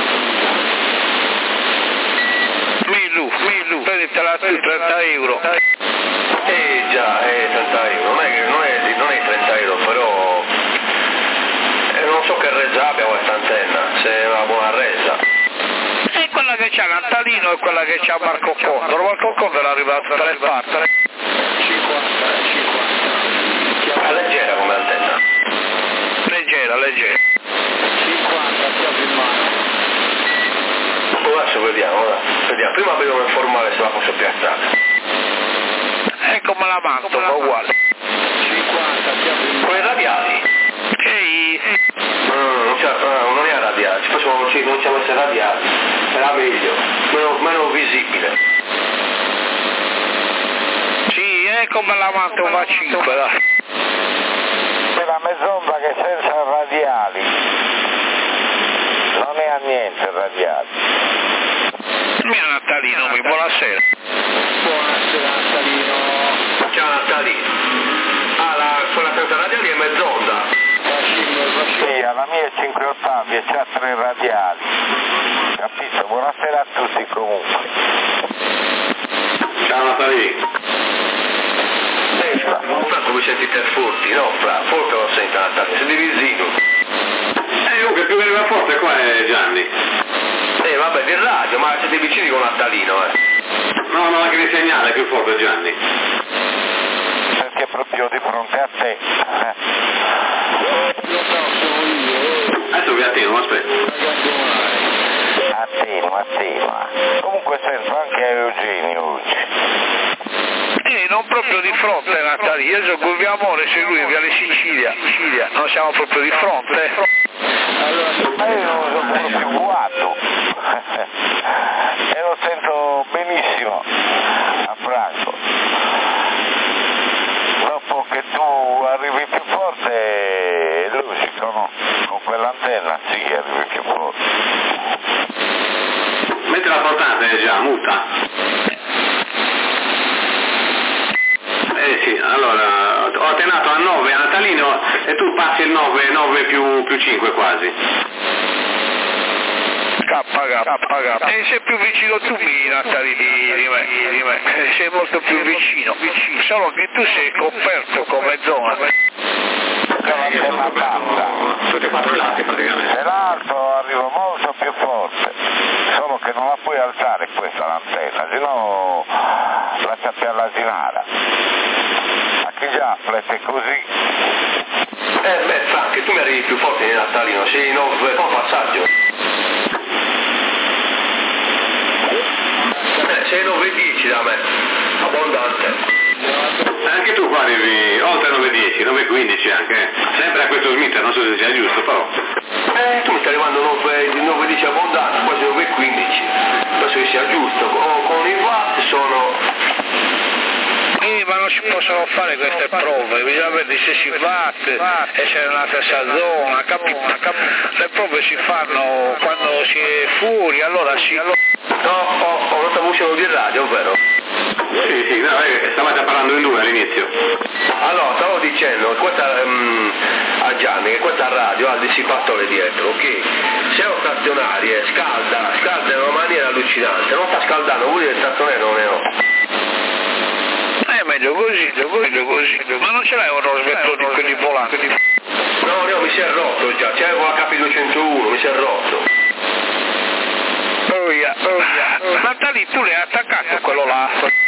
Milu, Milu, prenditela tu, trenta euro. Eh già, è trenta euro, non è, non è, non è trenta euro, però eh, non so che resa abbia questa antenna, se è una buona resa. E quella che c'ha l'Antalino e quella che c'ha Marco Condor, Marco Condor è arrivato da tutte le parti. cinquanta, cinquanta. È leggera come antenna. Leggera, leggera. cinquanta, chiave in mano. Adesso vediamo, ora. Vediamo, prima devo informare se la posso piazzare. È come la mantola, uguale. cinquanta, chiave in mano. Con i radiali? Ehi, Mm, non, c'è, uh, non è radiale, ci facciamo, sì, non siamo essere radiali, era meglio, meno, meno visibile. sì, è come la mantola cinque, dai. C'è la mezz'onda che senza radiali non è a niente radiali. Mio Natalino, mi buonasera. Buonasera Natalino. Ciao Natalino. Ah, la, quella senza radiali è mezz'onda. Sì, alla mia è cinque ottavi e c'ha tre radiali. Capito? Buonasera a tutti comunque. Ciao Natalino. Eh, Fra, Franco vi sentite forti, no Fra? Forte lo sento Natalino, siete vicino. Eh comunque più veniva forte qua è Gianni. Eh vabbè, di radio, ma siete vicini con Natalino, eh. No, no, anche di segnale è più forte Gianni. Perché proprio di fronte a te. Adesso vi attenuo, aspetta. Attenua, attenua. Comunque sento anche Eugenio oggi. Eh, non proprio di fronte Natalino, io sono con mio amore, se lui è via Sicilia, Sicilia, non siamo proprio di fronte. Ma io non sono proprio guato. E lo sento benissimo a Franco. Dopo che tu arrivi più forte è logico, no? Con quell'antenna sì, arrivi più forte. Metti la portata già, muta. Eh sì, allora ho attenato a nove a Natalino e tu passi il nove, nove più, più cinque quasi. K, K, K. E sei più vicino tu mi Natalino di, di me, di me. Sei molto più vicino, vicino, solo che tu sei coperto come zona. L'antenna bassa. Tutti e quattro lati praticamente. E l'altro arriva molto più forte. Solo che non la puoi alzare questa l'antenna, sennò lasciati all'asinara. Ma che già flette così. Eh beh, Franco, tu mi arrivi più forte di Natalino, sei nove, fa un passaggio. Eh, sei nove dieci da me, abbondante. Anche tu qua arrivi oltre nove dieci, nove quindici anche, sempre a questo Smith, non so se sia giusto però. Eh, tu mi stai arrivando nove dieci abbondante, quasi nove quindici, penso che sia giusto, con, con i watt sono... Eh, ma non si possono fare queste prove, bisogna vedere se si batte, essere nella stessa zona, capi, capi, le prove si fanno quando si è fuori, allora si... No, ho, ho nota voce di radio, vero? Sì, sì, no, eh, stavate parlando in due all'inizio. Allora, stavo dicendo, questa, um, a Gianni, che questa radio ha il dissipatore dietro, ok? Se è stazionaria, scalda, scalda in una maniera allucinante, non sta scaldando, vuol dire che il stazionario non ne ho. È meglio così, meglio così, ma non ce l'hai uno smetto di quelli volanti? No, no, mi si è rotto già, c'è con la K duecentouno, mi si è rotto. Oh yeah, oh yeah. Natali, tu l'hai attaccato quello là?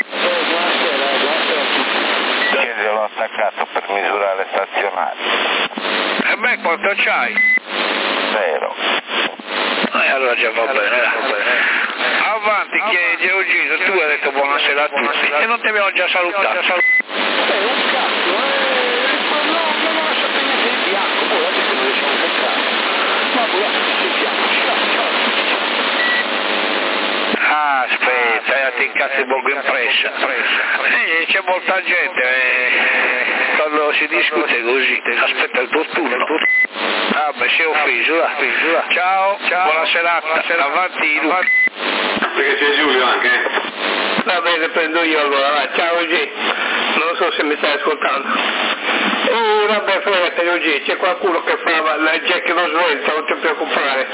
Che gliel'ho attaccato per misurare stazionario. E beh, quanto c'hai? Zero. Eh, allora già va bene, va bene. Avanti che Georgino, tu hai detto buonasera a tutti e non ti abbiamo già salutato. Eh, un cazzo, eh, non non lo lasciate niente in bianco, poi oggi non riusciamo a comprare. Ma poi ci siamo, ciao, ciao. Ah, aspetta, ti incazzi il borgo in pressa. Eh, c'è molta gente, eh, quando si discute così, aspetta il tuo turno. Ah, beh, si è offeso, là. Ciao, ciao, buona serata, buonasera. Avanti, Luca. Perché c'è Giulio anche? Va bene, prendo io allora, va. Ciao G, non so se mi stai ascoltando. E vabbè, fregate G, c'è qualcuno che fa la Jack lo svelta, non ti preoccupare.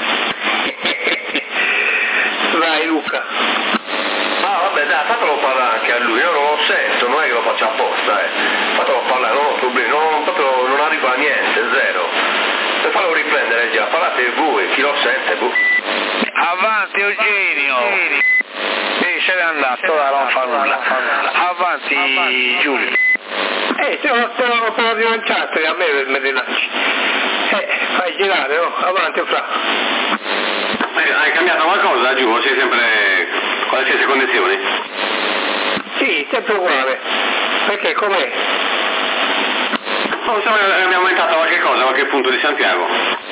Vai Luca. Ah vabbè dai, fatelo parlare anche a lui, io non lo sento, non è che lo faccio apposta, eh. Fatelo parlare, non ho problemi, non, proprio non arriva a niente, zero. Per farlo riprendere già, parlate voi, chi lo sente, boh. Avanti Eugenio. Sì, se n'è andato, ora non fa nulla. Avanti Giulio. Eh, te l'ho appena rilanciato e a me mi rilanci. Eh, fai girare, oh, avanti fra. Eh, hai cambiato qualcosa giù o sei sempre con le stesse condizioni? Sì, sempre uguale. Perché com'è? Non so, abbiamo aumentato qualche cosa, qualche punto di Santiago.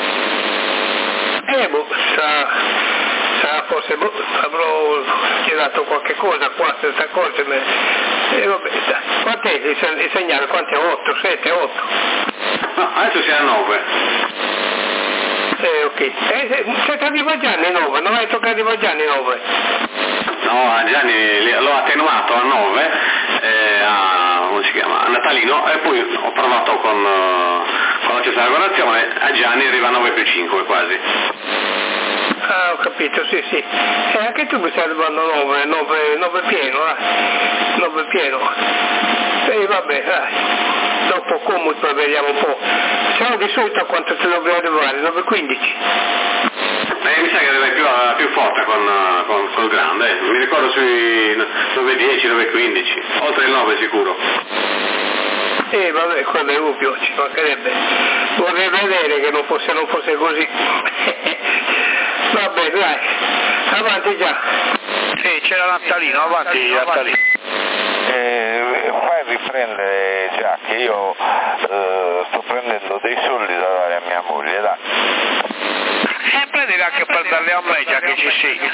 Eh, boh, sa, sa forse, boh, avrò girato qualche cosa qua senza accorgermi. E eh, vabbè, dai. Quant'è il segnale? Quanti è? otto, sette, otto? No, adesso siamo a nove. Eh, ok. Eh, siete arrivati a Gianni nove, non hai toccato arrivare a Gianni nove? No, a Gianni l'ho attenuato a nove, eh, a, come si chiama, a Natalino, e poi ho provato con, uh, con l'accesso alla lavorazione, a Gianni arriva a nove più cinque quasi. Ah, ho capito, sì, sì. E eh, anche tu mi stai arrivando a nove, nove pieno, dai. nove pieno. E eh, vabbè, dai. Dopo comunque vediamo un po'. Siamo di solito a quanto te dovrei arrivare? nove quindici? Eh, mi sa che deve più, più forte con, con, con il grande, eh. Mi ricordo sui nove dieci, nove quindici, oltre il nove sicuro. Eh vabbè, quello è ovvio, ci mancherebbe. Vorrei vedere che non fosse, non fosse così. Vabbè, dai, avanti già. Sì, c'era Natalino, avanti Natalino. Eh, fai riprendere già che io eh, sto prendendo dei soldi da dare a mia moglie, dai. E prendili anche per darli a me, già che ci sei.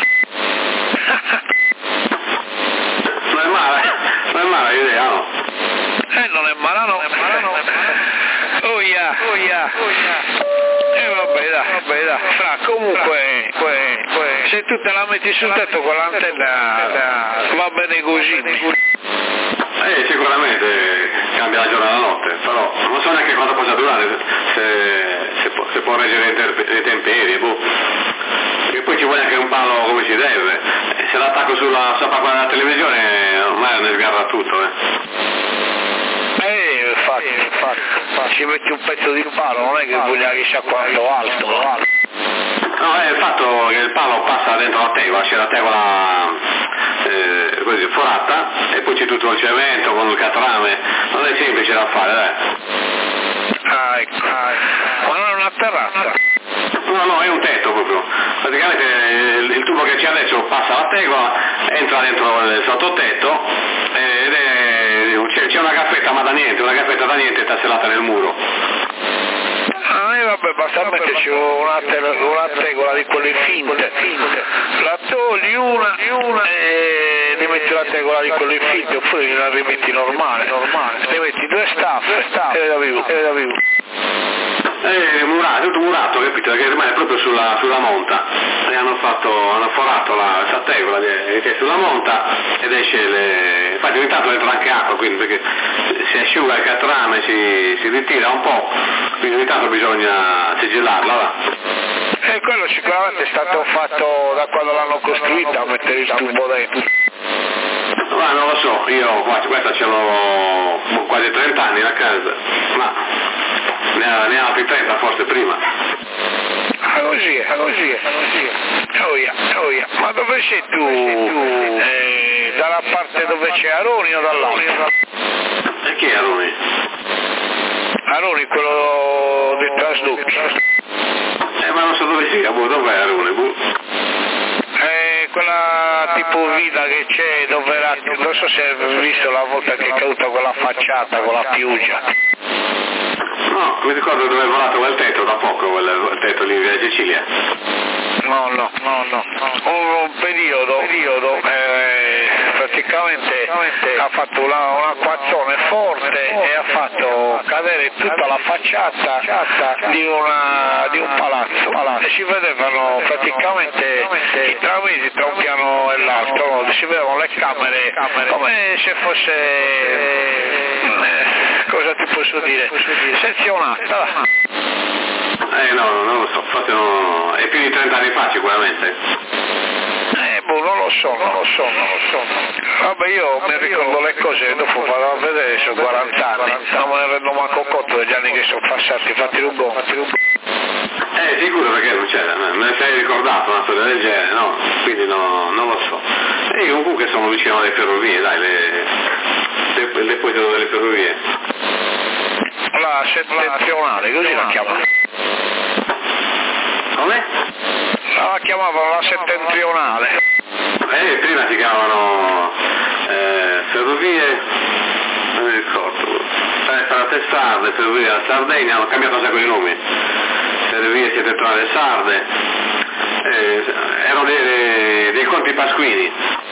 Non è male, non è male l'idea, no? Eh, non è male, no. Oh yeah, oh yeah, oh yeah. E eh, vabbè, dai, vabbè, dai. Fra, comunque, que, que, se tu te la metti sul tetto con l'antenna, va bene così. Eh, sicuramente cambia la giornata e la notte, però non so neanche quanto possa durare, se, se, può, se può reggere le temperie, boh. E poi ci vuole anche un palo come si deve, e se l'attacco sulla sopra della televisione ormai ne sgarra tutto, eh. Eh, infatti, infatti, infatti, ci metti un pezzo di palo, non è che voglia chissà quanto alto, alto. No, è il fatto che il palo passa dentro la tegola, c'è la tegola eh, così forata e poi c'è tutto il cemento con il catrame, non è semplice da fare, dai. Ah, ecco, ah, ecco. Ma non è una terrazza? No, no, è un tetto proprio. Praticamente il, il tubo che c'è adesso passa la tegola, entra dentro il sottotetto ed è, c'è, c'è una gaffetta ma da niente, una gaffetta da niente tasellata nel muro. Ah, e vabbè, basta metterci una, te- una tegola di quelle finte, finte. La togli una, una e ne metti una tegola di quelle finte, oppure la rimetti normale, normale. Ne metti due staffe, staffe e da vivo, e da vivo. È murato, tutto murato, capito? Che rimane proprio sulla, sulla monta. E hanno fatto, hanno forato la questa tegola che è sulla monta ed esce le. Infatti ogni tanto entra anche acqua, quindi perché si asciuga il catrame, si, si ritira un po', quindi ogni tanto bisogna sigellarla, va. E quello sicuramente è stato fatto da quando l'hanno costruita a mettere il tubo dentro. Ma non lo so, io questa ce l'ho quasi trenta anni la casa, ma ne ha, ne ha altri trenta forse prima. Ah, così è, così è, così è. Oh yeah, oh yeah. Ma dove sei tu? Eh, dalla parte dove c'è Aroni o dall'altra? E chi è Aroni? Aroni, quello del Trasducchi. Eh, ma non so dove sia, boh, dov'è Aroni? Boh. Eh, quella tipo vita che c'è dove era, non so se hai visto la volta che è caduta quella facciata con la pioggia. No, mi ricordo dove è volato quel tetto da poco, quel tetto lì in via Sicilia. No, no, no, no. Un periodo, periodo eh, praticamente ha fatto una, un acquazzone forte e ha fatto cadere tutta la facciata di, una, di un palazzo. palazzo. E si vedevano praticamente i tramesi tra un piano e l'altro, si vedevano le camere come se fosse, eh, cosa ti posso dire, sezionata. Eh no, non lo so, forse no, è più di trenta anni fa sicuramente. Eh, boh, non lo so, non lo so, non lo so. Vabbè, io mi ricordo le cose che dopo vado a vedere, sono quaranta anni, non me ne rendo manco conto degli anni che sono passati, fatti un buon, fatti un buon. Eh, sicuro perché non c'era, me ne sei ricordato una storia del genere, no? Quindi no, non lo so. E io comunque sono vicino alle ferrovie, dai, le, le, le deposito delle ferrovie. La settentrionale, così la chiamano. Come? La chiamavano la settentrionale. Eh, prima si chiamavano eh, ferrovie, non mi ricordo, ferrovie sarde, ferrovie della Sardegna, hanno cambiato un sacco di nomi, ferrovie settentrionali sarde, eh, erano dei, dei conti pasquini.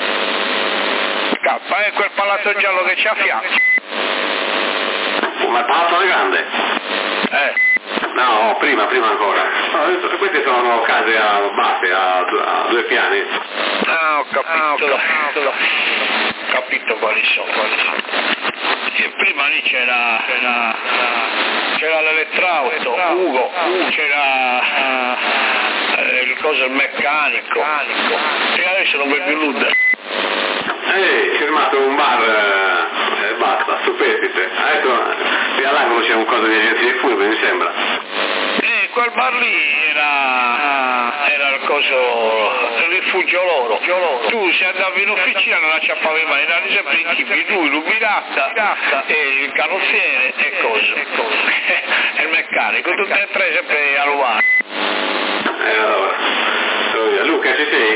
K, è quel palazzo giallo che c'è a fianco. Ma il palazzo è grande? Eh. No, prima, prima ancora. No, queste sono case a base, a, a due piani. Ah, ho capito, ah, ho capito. Ho capito quali sono, quali sono. E prima lì c'era, c'era, c'era l'elettrauto, Ugo, c'era eh, il coso, il meccanico, e adesso non vedo più nulla. Eh, si è fermato un bar e eh, basta, superstite. Adesso qui all'angolo c'è un coso di agenzie funebri, mi sembra. Eh, quel bar lì era, era il coso, il rifugio loro. Tu se andavi in officina non acciappavi mai, erano sempre in tipi, lui, l'ubiratta, e il carrozziere e coso. E il meccanico, tutti e tre sempre a Luano. Eh, allora, Luca, ci sei?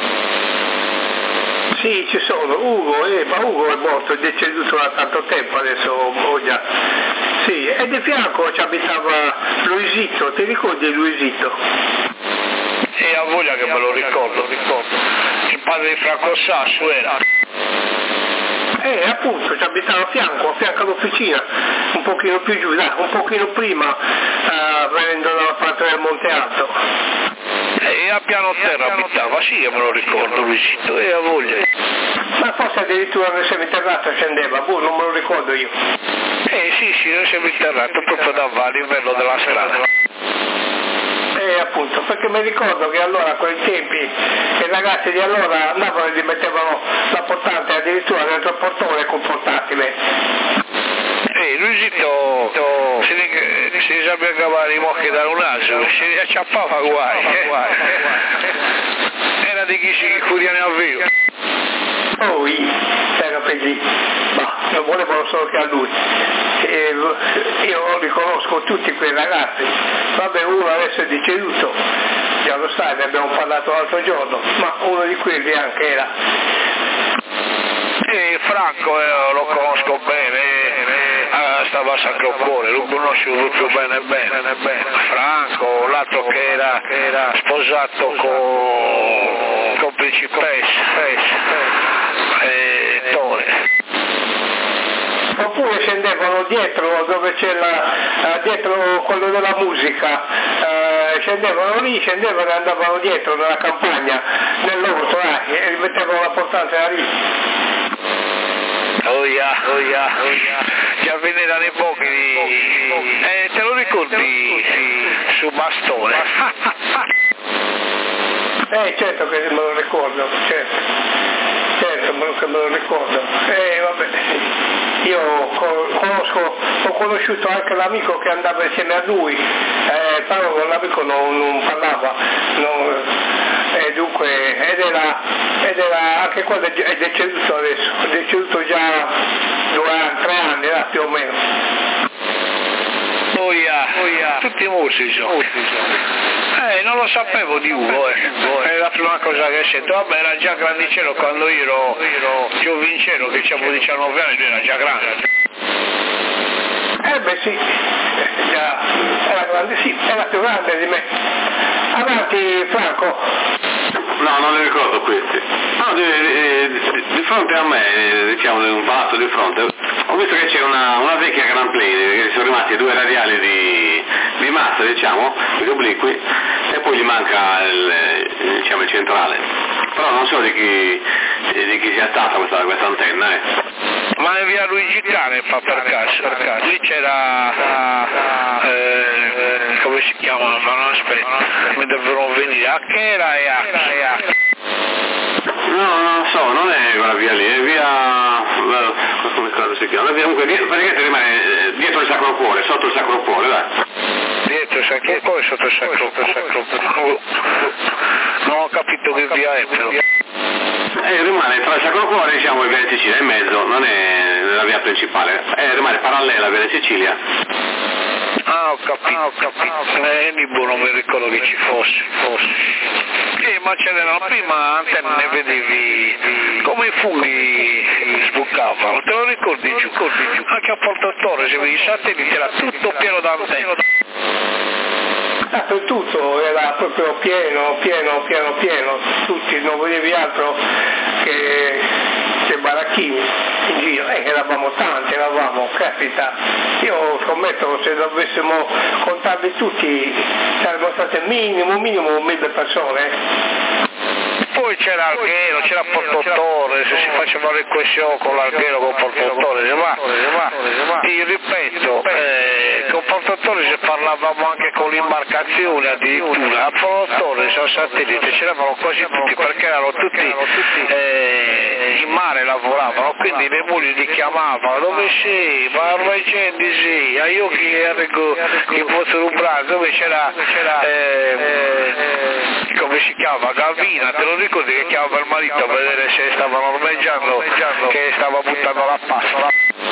Sì, ci sono, Ugo, eh, ma Ugo è morto, è deceduto da tanto tempo adesso, oh già. Sì, e di fianco ci abitava Luisito, ti ricordi Luisito? E a voglia che me lo ricordo, ricordo. Il padre di Franco Sasso era. Eh, appunto, ci abitava a fianco, a fianco all'officina, un pochino più giù, là, un pochino prima, eh, venendo dalla parte del Monte Alto. E a piano terra abitava, sì, io me lo ricordo, Luisito, e a voglia. Ma forse addirittura nel seminterrato scendeva, boh, non me lo ricordo io. Eh sì, sì, nel seminterrato, proprio da a livello della strada. Eh, appunto, perché mi ricordo che allora a quei tempi i ragazzi di allora andavano e gli mettevano la portante addirittura dentro il portone con portatile. Eh, Luisito si, si sapeva cavare i mocchi da un naso, si riacciappava guai, eh. Era di chi si curiane a vivo. Poi era per lì, ma non volevano solo che a lui. E io riconosco tutti quei ragazzi, vabbè, uno adesso è deceduto, già lo sai, ne abbiamo parlato l'altro giorno, ma uno di quelli anche era. E Franco eh, lo conosco bene, eh, stava a San Crobbone, lo conosco proprio bene bene, bene. Franco, l'altro che era, che era sposato con, con Principessa, e Tore. Oppure scendevano dietro dove c'è la, uh, dietro quello della musica, uh, scendevano lì, scendevano e andavano dietro nella campagna, nell'orto, eh, e mettevano la portante da lì. Oh yeah, oh yeah, oh yeah. Già venne dalle poche di... Eh, te lo ricordi su bastone? Eh certo che me lo ricordo, certo. certo. adesso che me lo ricordo. Eh, vabbè. Io conosco, ho conosciuto anche l'amico che andava insieme a lui, eh, però con l'amico non, non parlava, non, eh, dunque, ed era, ed era anche quello è deceduto adesso, è deceduto già due anni, tre anni, là, più o meno. Oh yeah, oh yeah. Tutti musici sono. Eh, non lo sapevo di Ugo, eh. È la prima cosa che sento. Vabbè, era già grandicello quando io ero, ero giovincello, che avevo diciannove anni, lui era già grande. Eh beh sì, già, era grande, sì, era più grande di me. Avanti Franco. No, non li ricordo questi. No, di, di, di fronte a me, diciamo, in un palazzo di fronte, ho visto che c'è una, una vecchia Grand Play, che sono rimasti due radiali di, di massa, diciamo, gli obliqui, e poi gli manca il, diciamo, il centrale. Però non so di chi, di chi sia stata questa, questa antenna, eh. Ma è via Luigi Cane, fa per caso, per caso. Lì c'era, eh, come si chiama? Ma non aspetta, mi devono venire, Achera e Acca. No, non lo so, non è quella via lì, è via, come cosa si chiama? Comunque praticamente rimane dietro il Sacro Cuore, sotto il Sacro Cuore, dai. Dietro il Sacro Cuore, sotto il Sacro Cuore. Non ho capito che via è però. Eh, rimane tra il Sacro Cuore, diciamo, e Via Sicilia, in mezzo, non è la via principale, eh, rimane parallela a Via Sicilia. Ah, ho capito, ah, ho capito. Eh, di buono non mi ricordo che ci fosse, fosse. Eh, ma c'erano prima antenne, ne vedevi come i funghi sbucavano, te lo ricordi giù, ricordi giù? Anche a Porto Torre, se vedi i satelliti era tutto pieno d'antenne. Dappertutto era proprio pieno, pieno, pieno, pieno, tutti, non vedevi altro che, che baracchini in giro, eh, eravamo tanti, eravamo, capita, io scommetto se dovessimo contarli tutti sarebbero state minimo, minimo mille persone. Poi c'era Alghero, c'era Porto Torre, se si faceva le questioni con l'Alghero, con Porto Torre, ma ti ripeto, eh, con Porto Torre se parlavamo anche con l'imbarcazione addirittura, a Porto Torre, sul satellite, c'eravamo quasi tutti perché erano tutti eh, in mare lavoravano, quindi le mogli li chiamavano, dove sei? Ma ormai c'è di sì, a io che arrivo in Pozzo Rubrano, dove c'era, eh, eh, come si chiama, Gavina, te lo ricordi che chiamava il marito a vedere se stavano ormeggiando, che stava buttando la pasta?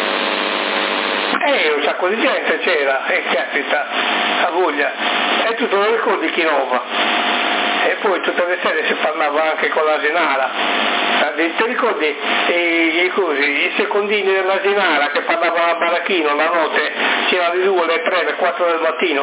Eh, un sacco di gente c'era, e eh, capita, a voglia, e tu te lo ricordi Chinova, e poi tutte le sere si parlava anche con l'Asinara, ti ricordi i, i, così, i secondini dell'Asinara che parlavano a baracchino la notte, c'erano le due, le tre, le quattro del mattino?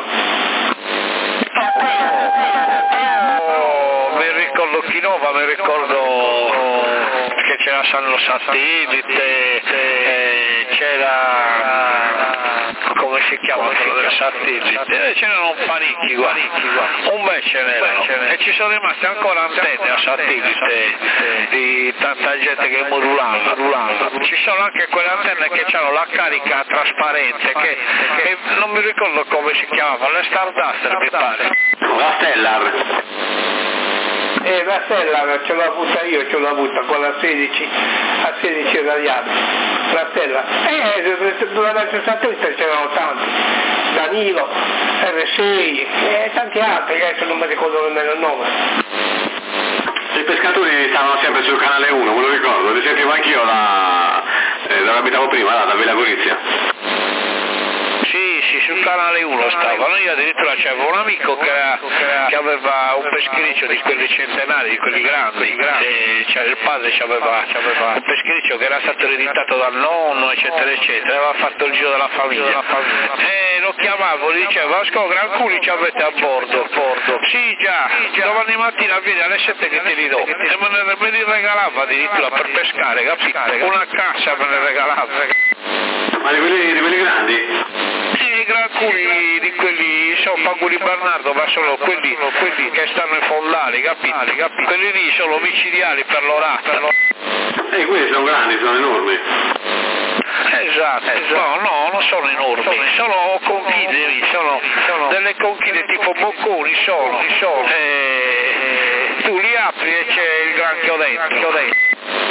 Mi ricordo Chinova, mi ricordo che c'era Sanno Satellite, eh, c'era, come si chiama quello del satellite, eh, c'erano parecchi qua, un bel ce n'erano, e ci sono rimaste ancora antenne a satellite di tanta gente che modulava, ci sono anche quelle antenne che hanno la carica trasparente, che, che non mi ricordo come si chiamava, le Starduster mi pare. La Stellar. Eh, la Stella ce l'ho avuta io, ce l'ho avuta con la sedici, a sedici radiali, la Stella. Eh, durante il satellite c'erano tanti, Danilo, R sei e tanti altri, adesso non mi ricordo nemmeno il nome. I pescatori stavano sempre sul canale uno, me lo ricordo, li sentivo anch'io da, eh, dove abitavo prima, là, da Villa Gorizia. Sì, sì, sul canale uno stavano, io addirittura c'avevo un amico che, era, che aveva un peschereccio di quelli centenari, di quelli grandi, e cioè il padre aveva un peschereccio che era stato ereditato dal nonno, eccetera, eccetera, aveva fatto il giro della famiglia. E lo chiamavo, gli dicevo, Vasco, gran culi ci avete a bordo? Sì, già, domani mattina vieni alle sette che te li do. E me, ne, me li regalava addirittura per pescare, capito? Una cassa me ne regalava. Ma di quelli, di quelli grandi? Sì, i gran culi di quelli, sono Fanguli Bernardo, ma sono quelli, quelli che stanno in fondali, capito? Quelli lì sono micidiali per l'orata. Eh, quelli sono grandi, sono enormi. Esatto, no, no, non sono enormi, sono conchiglie, sono, sono delle conchiglie tipo bocconi, sono, sono. Eh, tu li apri e c'è il granchio dentro. Sì,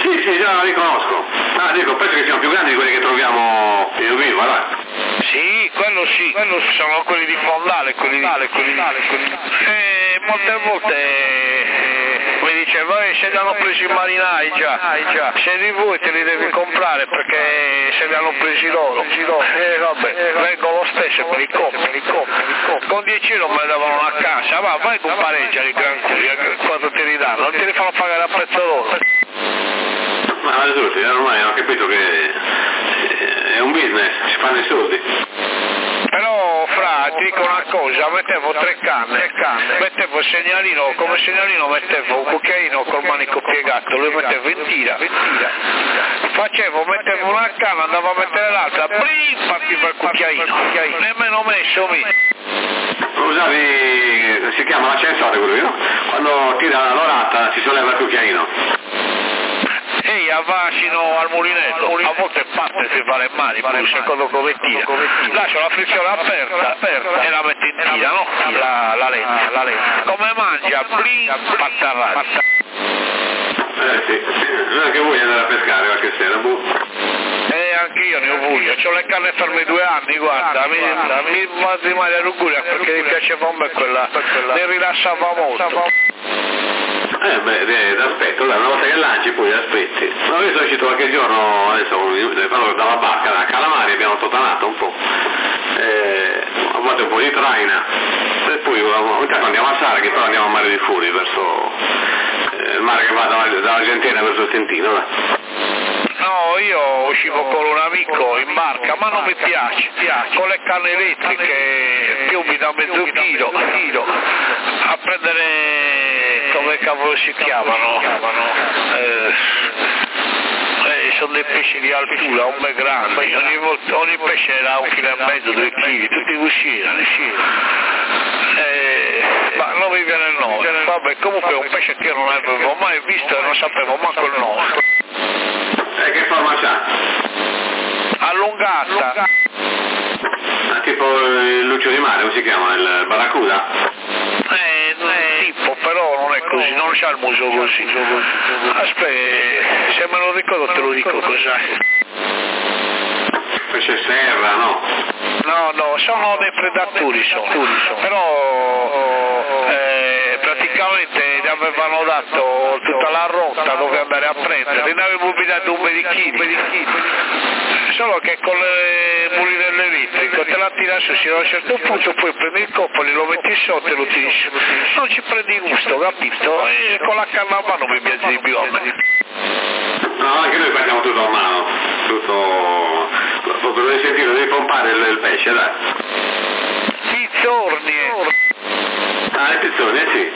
Sì, sì, già la riconosco. Ah, dico, penso che siano più grandi di quelli che troviamo in Viva, là. Sì, quello sì, quello sono quelli di fondale, quelli di fondale, quelli di quelli. E molte volte eh, mi diceva, eh, se li hanno presi i marinai già, già, se di voi te li devi comprare perché se li hanno presi loro. E eh, vabbè, vengo lo stesso per i compri, con dieci euro me li davano a casa, ma vai con pareggia di Gran Curia, quanto te li danno, non te li fanno pagare a prezzo loro. Ma adesso ormai ho capito che è un business, si fanno i soldi. Però fra, ti dico una cosa, mettevo tre canne, canne, mettevo il segnalino, come segnalino mettevo un cucchiaino col manico piegato, lo mettevo in tira, facevo, mettevo una canna, andavo a mettere l'altra, brin, partiva il cucchiaino, nemmeno messo mi. Usavi, si chiama l'ascensore quello lì, no? Quando tira l'orata si solleva il cucchiaino. Ehi, avvacino al mulinetto, a volte parte si fa le mani, poi secondo come tira, lascio la frizione aperta, aperta e la metto in tira, no? La, la lente, la lente. Come mangia, blin, pattarrà. Eh sì, non è che vuoi andare a pescare qualche sera, boh. Eh, anch'io ne ho voglia, c'ho le canne ferme due anni, guarda, mi, mi mazzi male a Ruguria perché mi piaceva a me quella, mi rilassava molto. Eh beh, aspetto, una volta che lanci poi aspetti. Ma io sono uscito qualche giorno, adesso parlo dalla barca, da Calamari abbiamo totanato un po', eh, a volte un po' di traina, e poi ogni tanto andiamo a Sara, che però andiamo a Mare di Fuori, verso eh, il mare che va dall'Argentina verso il Trentino. Là. No, io uscivo con un amico in barca, ma non mi piace, con le canne elettriche, più da mezzo chilo, a prendere, come cavolo si chiamano, eh, eh, sono dei pesci di altura, un bel grande, ogni, volta, ogni pesce era un chilo e mezzo, due chili, tutti uscivano, eh, ma non mi viene il nome, vabbè, comunque è un pesce che io non avevo mai visto e non sapevo manco il nome. E che forma c'ha? Allungata. Ah, tipo il lucio di mare, come si chiama? Il barracuda? Eh, eh, tipo, però non è così, non c'ha il muso così. Aspetta, se me lo ricordo te lo dico cos'è. Pesce serra, no? No, no, sono dei predatori, sono. Però eh, praticamente gli avevano dato tutta la rotta dove andare a prendere, ne avevo dato un berichini, solo che con le mulinelle elettriche te la tira su, a un certo punto poi prendi il coppolo, lo metti sotto e lo tiri su, non ci prendi gusto, capito? E con la canna a mano mi piace di più a me. No, anche noi facciamo tutto a mano, tutto, proprio devi sentire, devi pompare il, il pesce, dai. Pizzorni, eh. Ah, le pizzone, sì.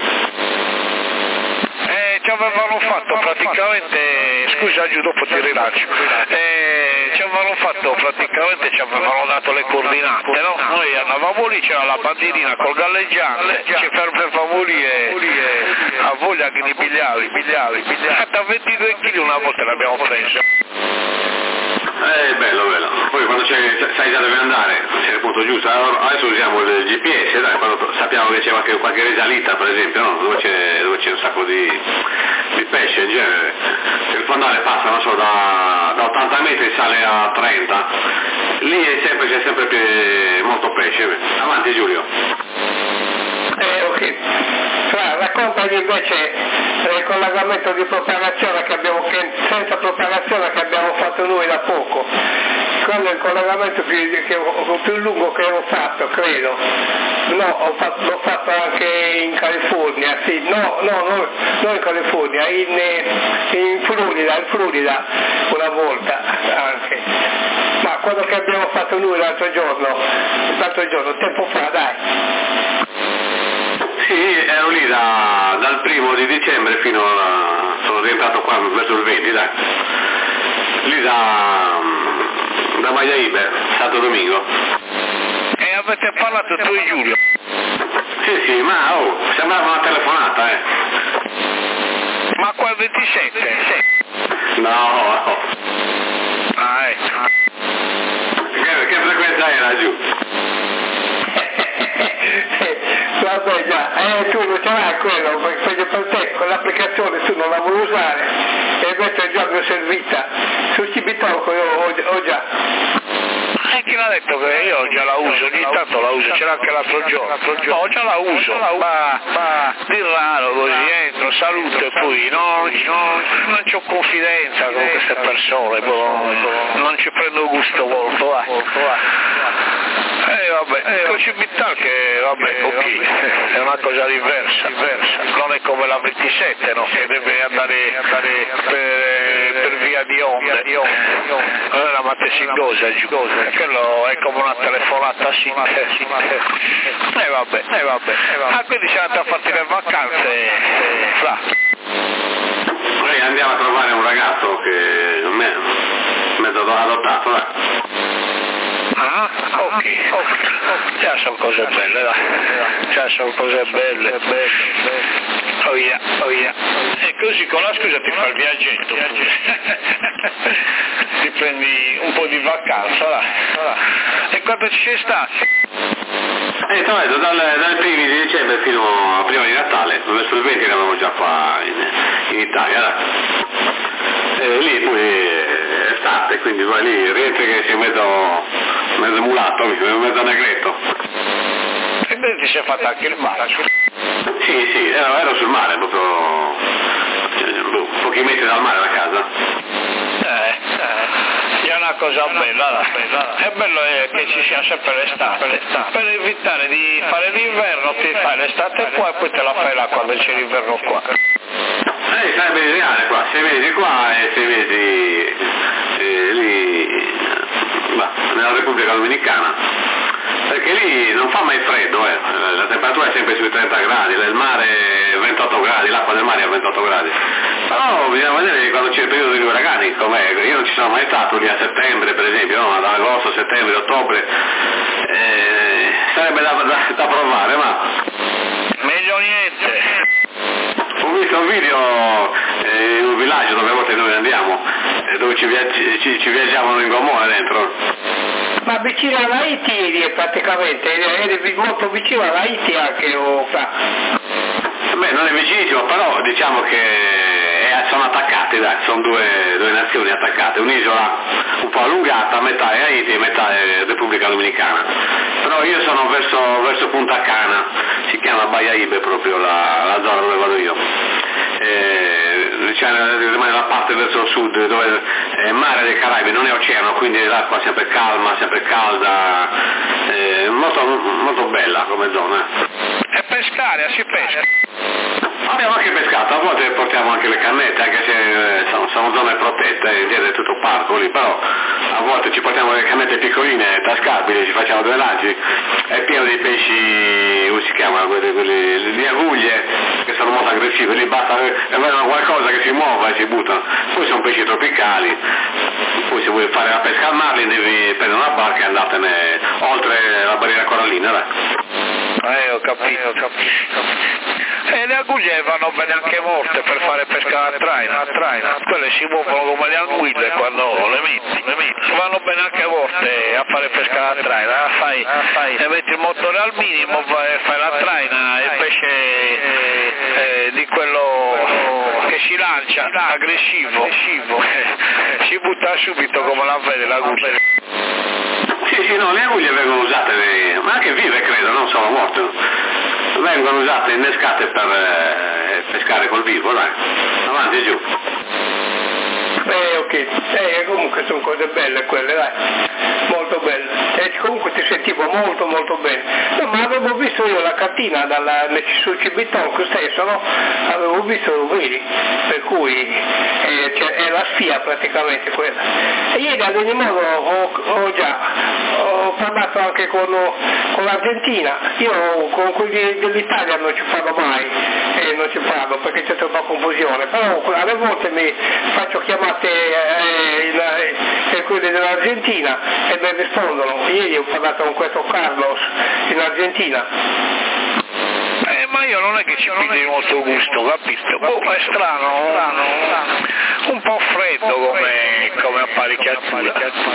Eh, ci avevano fatto praticamente, scusa giù dopo ti rilancio, eh, ci avevano fatto praticamente, ci avevano dato le coordinate, no? Noi andavamo lì, c'era la bandierina col galleggiante, ci fermavamo lì e a voglia che ne pigliavi, pigliavi, pigliavi, da ventidue chili una volta l'abbiamo preso. Eh, bello, bello. Poi quando c'è, sai già dove andare, c'è il punto giusto. Allora, adesso usiamo il G P S, dai, quando sappiamo che c'è qualche, qualche risalita, per esempio, no? dove, c'è, dove c'è un sacco di, di pesce in genere. Il fondale passa, non so, da, da ottanta metri sale a trenta. Lì è sempre, c'è sempre più, molto pesce. Avanti Giulio. Eh, ok. Fra, raccontagli invece il collegamento di propagazione che abbiamo, che, senza propagazione che abbiamo fatto noi da poco. Quello è il collegamento più, che, più lungo che ho fatto, credo. No, ho fatto, l'ho fatto anche in California, sì, no, no, no, non in California, in, in Florida, in Florida una volta anche. Ma quello che abbiamo fatto noi l'altro giorno, l'altro giorno, tempo fa, dai. Sì, ero lì da, dal primo di dicembre fino a... sono rientrato qua verso il venti, dai. Lì da, da Maiaibe, Santo Domingo. E avete parlato tu e Giulio? Sì, sì, ma oh, sembrava una telefonata, eh. Ma qua è ventisette? No. Ah, ecco. Che, che frequenza era giù? Vabbè già, eh, tu non ce l'hai quello, perché per te con l'applicazione tu non la vuoi usare e invece già l'ho servita, sul cibitocco io ho, ho già. E chi l'ha detto che io già la uso, ogni tanto la uso, c'era anche l'altro giorno, no, già la uso, ma, ma di raro così entro, saluto e poi non, non, non c'ho confidenza con queste persone, non ci prendo gusto molto, va. Eh vabbè, eh, il Civital che vabbè, ok, è una cosa diversa, diversa, non è come la ventisette, no? Che deve andare, andare per, per via di onde, non è la mattesingosa, quello è come una telefonata sintesi. Eh vabbè, eh vabbè, ah quindi siamo andati a farti le vacanze, eh, fra. Noi andiamo a trovare un ragazzo che me, mezzo adottato, eh. Ah, ok, ok, già sono cose belle, dai, già sono cose belle, belle, belle. Oh yeah, oh yeah. E così con la scusa ti fa il viaggetto, ti prendi un po' di vacanza, là. E quando ci sei stato? Eh, dal, dal primi di dicembre fino a prima di Natale, verso il venti eravamo già qua in, in Italia, là. E lì poi è estate, quindi vai lì, rientri che sei mezzo, mezzo mulato, mezzo negretto. E quindi ti sei fatto anche il mare? Sì, sì, ero, ero sul mare, proprio cioè, pochi metri dal mare la casa. Eh, eh, è una cosa bella, bella. È bello è che ci sia sempre l'estate, per evitare di fare l'inverno ti fai l'estate qua e poi te la fai là quando c'è l'inverno qua. Eh, sarebbe ideale qua, sei mesi qua e sei mesi eh, lì, bah, nella Repubblica Dominicana. Perché lì non fa mai freddo, eh. La temperatura è sempre sui trenta gradi, il mare è ventotto gradi, l'acqua del mare è a ventotto gradi. Però bisogna vedere quando c'è il periodo degli uragani com'è, io non ci sono mai stato lì a settembre per esempio, no? Ad agosto, settembre, ottobre, eh, sarebbe da, da, da provare, ma... Meglio niente. Ho visto un video eh, in un villaggio dove a volte noi andiamo, eh, dove ci, viaggi, ci, ci viaggiavano in gommone dentro. Ma vicino alla Haiti praticamente, è molto vicino alla Haiti anche o fra? Beh, non è vicinissimo, però diciamo che è, sono attaccati, dai, sono due, due nazioni attaccate, un'isola un po' allungata, metà è Haiti e metà è Repubblica Dominicana. Però io sono verso, verso Punta Cana, si chiama Baia Ibe proprio la, la zona dove vado io. Eh, cioè, rimane la parte verso sud dove è mare dei Caraibi, non è oceano, quindi l'acqua è sempre calma, sempre calda, eh, molto, molto bella come zona. E pescare, si pesca? Abbiamo anche pescato, a volte portiamo anche le cannette, anche se eh, sono, sono zone protette, in genere è tutto parco lì, però a volte ci portiamo le cannette piccoline, tascabili, ci facciamo due lanci, è pieno di pesci, come si chiamano, quelli, quelli di aguglie, che sono molto aggressivi, lì basta avere qualcosa che si muova e si buttano, poi sono pesci tropicali, poi se vuoi fare la pesca al mare devi prendere una barca e andartene oltre la barriera corallina, dai. Eh, ho capito, ho capito. E le aguglie vanno bene anche morte per fare pesca a traina, a traina. Quelle si muovono come le anguille quando le metti, le metti. Vanno bene anche morte a fare pesca a traina, fai, fai, e metti il motore al minimo, fai, fai la traina e il pesce eh, di quello che si lancia, aggressivo, si butta subito come la vede l'aguglia. Sì, sì, no, le aguglie vengono usate, ma anche vive credo, non solo morte. Vengono usate, innescate per eh, pescare col vivo, dai, avanti e giù. Eh, ok, eh, comunque sono cose belle quelle, dai, molto belle. E comunque ti sentivo molto molto bene. No, ma avevo visto io la cartina dalla, sul Cibitonco stesso, no? Avevo visto, vedi, per cui eh, cioè, è la spia praticamente quella. E ieri ad ogni modo ho, ho già ho parlato anche con, con l'Argentina, io con quelli dell'Italia non ci parlo mai, eh, non ci parlo perché c'è troppa confusione, però alle volte mi faccio chiamate eh, eh, quelli dell'Argentina e mi rispondono. Ieri ho parlato con questo Carlos in Argentina. Eh, ma io non è che ci pigli molto gusto, capito? Boh, è strano, strano, un po' freddo come, come apparecchiatura.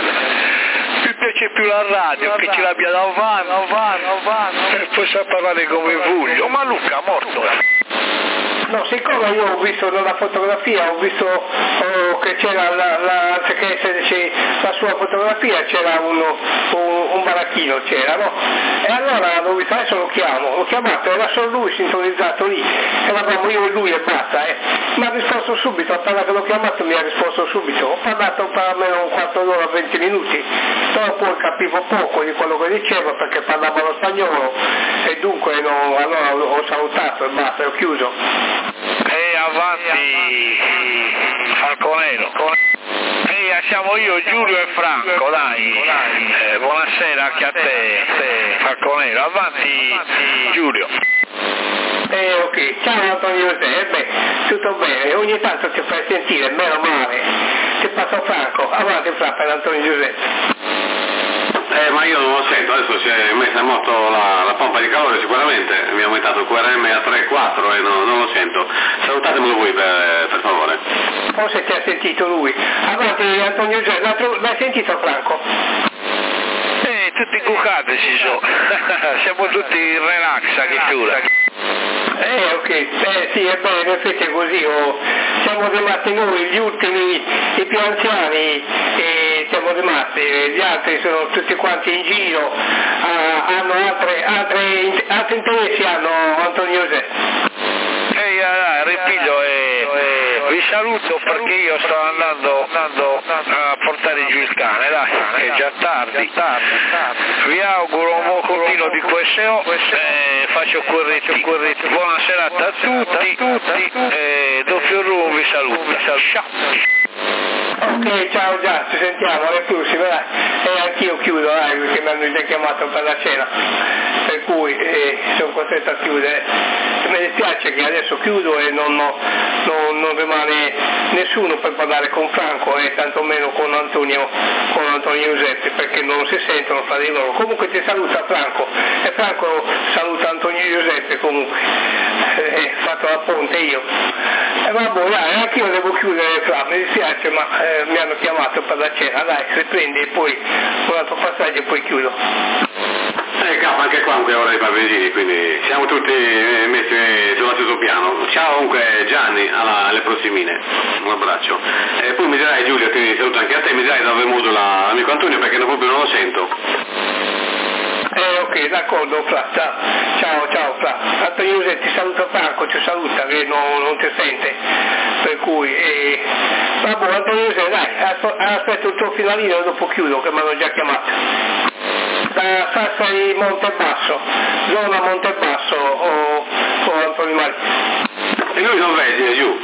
Mi piace più la radio che ce l'abbia davanti, e poi sa parlare come voglio. Ma Luca, morto. No, siccome io ho visto nella fotografia, ho visto oh, che c'era la, la, anziché esserci la sua fotografia, c'era uno, un, un baracchino, c'era, no? E allora l'ho visto, adesso lo chiamo, l'ho chiamato, era solo lui sintonizzato lì, eravamo io e lui e basta, eh. Mi ha risposto subito, appena che l'ho chiamato mi ha risposto subito, ho parlato per almeno un quarto d'ora, venti minuti, dopo capivo poco di quello che diceva perché parlava lo spagnolo e dunque no, allora ho salutato e basta, ho chiuso. E avanti Falconero. E siamo io, Giulio e Franco, dai. Eh, buonasera anche a te, Falconero. Avanti Giulio. Eh, ok, ciao Antonio José, beh, tutto bene, ogni tanto ti fai sentire, meno male, ti passo Franco, avanti Franco per Antonio José. Eh, ma io non lo sento, adesso si è messa in moto la, la pompa di calore sicuramente, mi ha aumentato il Q R M a tre quattro e no, non lo sento. Salutatemelo voi per, per favore. Forse ti ha sentito lui. Avanti Antonio José, l'hai sentito Franco? Eh, tutti cuccati si sono, siamo tutti in relax a chiusura. Eh ok, eh sì, è bene, in effetti è così, oh. Siamo rimasti noi gli ultimi, i più anziani, e siamo rimasti, gli altri sono tutti quanti in giro, ah, hanno altre, altre, altri interessi hanno Antonio José. Ehi, allora, ripiglio e, e vi saluto perché io sto andando, andando a portare giù il cane, dai, è già tardi. Vi auguro un buon continuo di Q S O e faccio Q R T. Buona serata a tutti, tutti e doppio Rum vi saluta. Ciao. Ok, ciao già, ci sentiamo, alle prossime, dai. E anch'io chiudo, dai, perché mi hanno già chiamato per la cena, per cui eh, sono costretto a chiudere. Mi dispiace che adesso chiudo e non, non, non rimane nessuno per parlare con Franco e tantomeno con Antonio, con Antonio Giuseppe, perché non si sentono fra di loro. Comunque ti saluta Franco e Franco saluta Antonio Giuseppe comunque, eh, fatto la ponte io. E vabbè, dai, anch'io devo chiudere Fra, mi dispiace ma eh, mi hanno chiamato per la cena, dai, riprendi e poi un altro passaggio e poi chiudo. Eh, capo, anche qua è ora di Parvesini, quindi siamo tutti messi sullo stesso piano. Ciao comunque Gianni, alla, alle prossimine, un abbraccio. E poi mi dirai Giulio, ti saluto anche a te, mi dirai dove è muto la, l'amico Antonio perché non, proprio non lo sento. Eh ok, d'accordo Fra, ciao, ciao, ciao Fra. Antonio José ti saluta Franco, ti saluta che non, non ti sente, per cui eh, vabbè Antonio José dai, aspetto il tuo finalino e dopo chiudo che mi hanno già chiamato. Da Sassari Montebasso, zona Montebasso o, o Antonio Mari. E lui non vedi, è giù?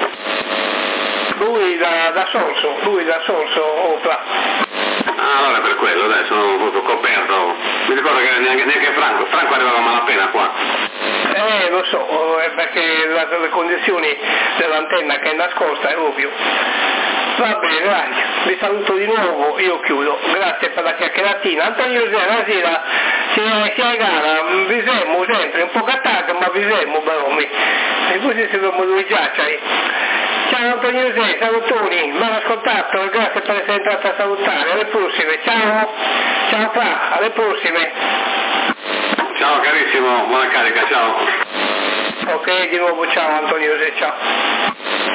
Lui da, da Sorso, lui da Sorso o Fra. Ah, allora per quello, dai, sono proprio coperto. Mi ricordo che neanche, neanche Franco, Franco arrivava a malapena qua. Eh, lo so, è perché la, le condizioni dell'antenna che è nascosta è ovvio. Va bene, dai, vi saluto di nuovo, io chiudo, grazie per la chiacchieratina. Antonio José, la sera si è gara, vi siamo sempre, un po' cattato ma vi siamo, baromi, e così si sono due giacciari. Ciao Antonio José, salutoni, ben ascoltato e grazie per essere entrato a salutare, alle prossime, ciao, ciao Fra, alle prossime. Ciao carissimo, buona carica, ciao. Ok, di nuovo ciao Antonio José, ciao.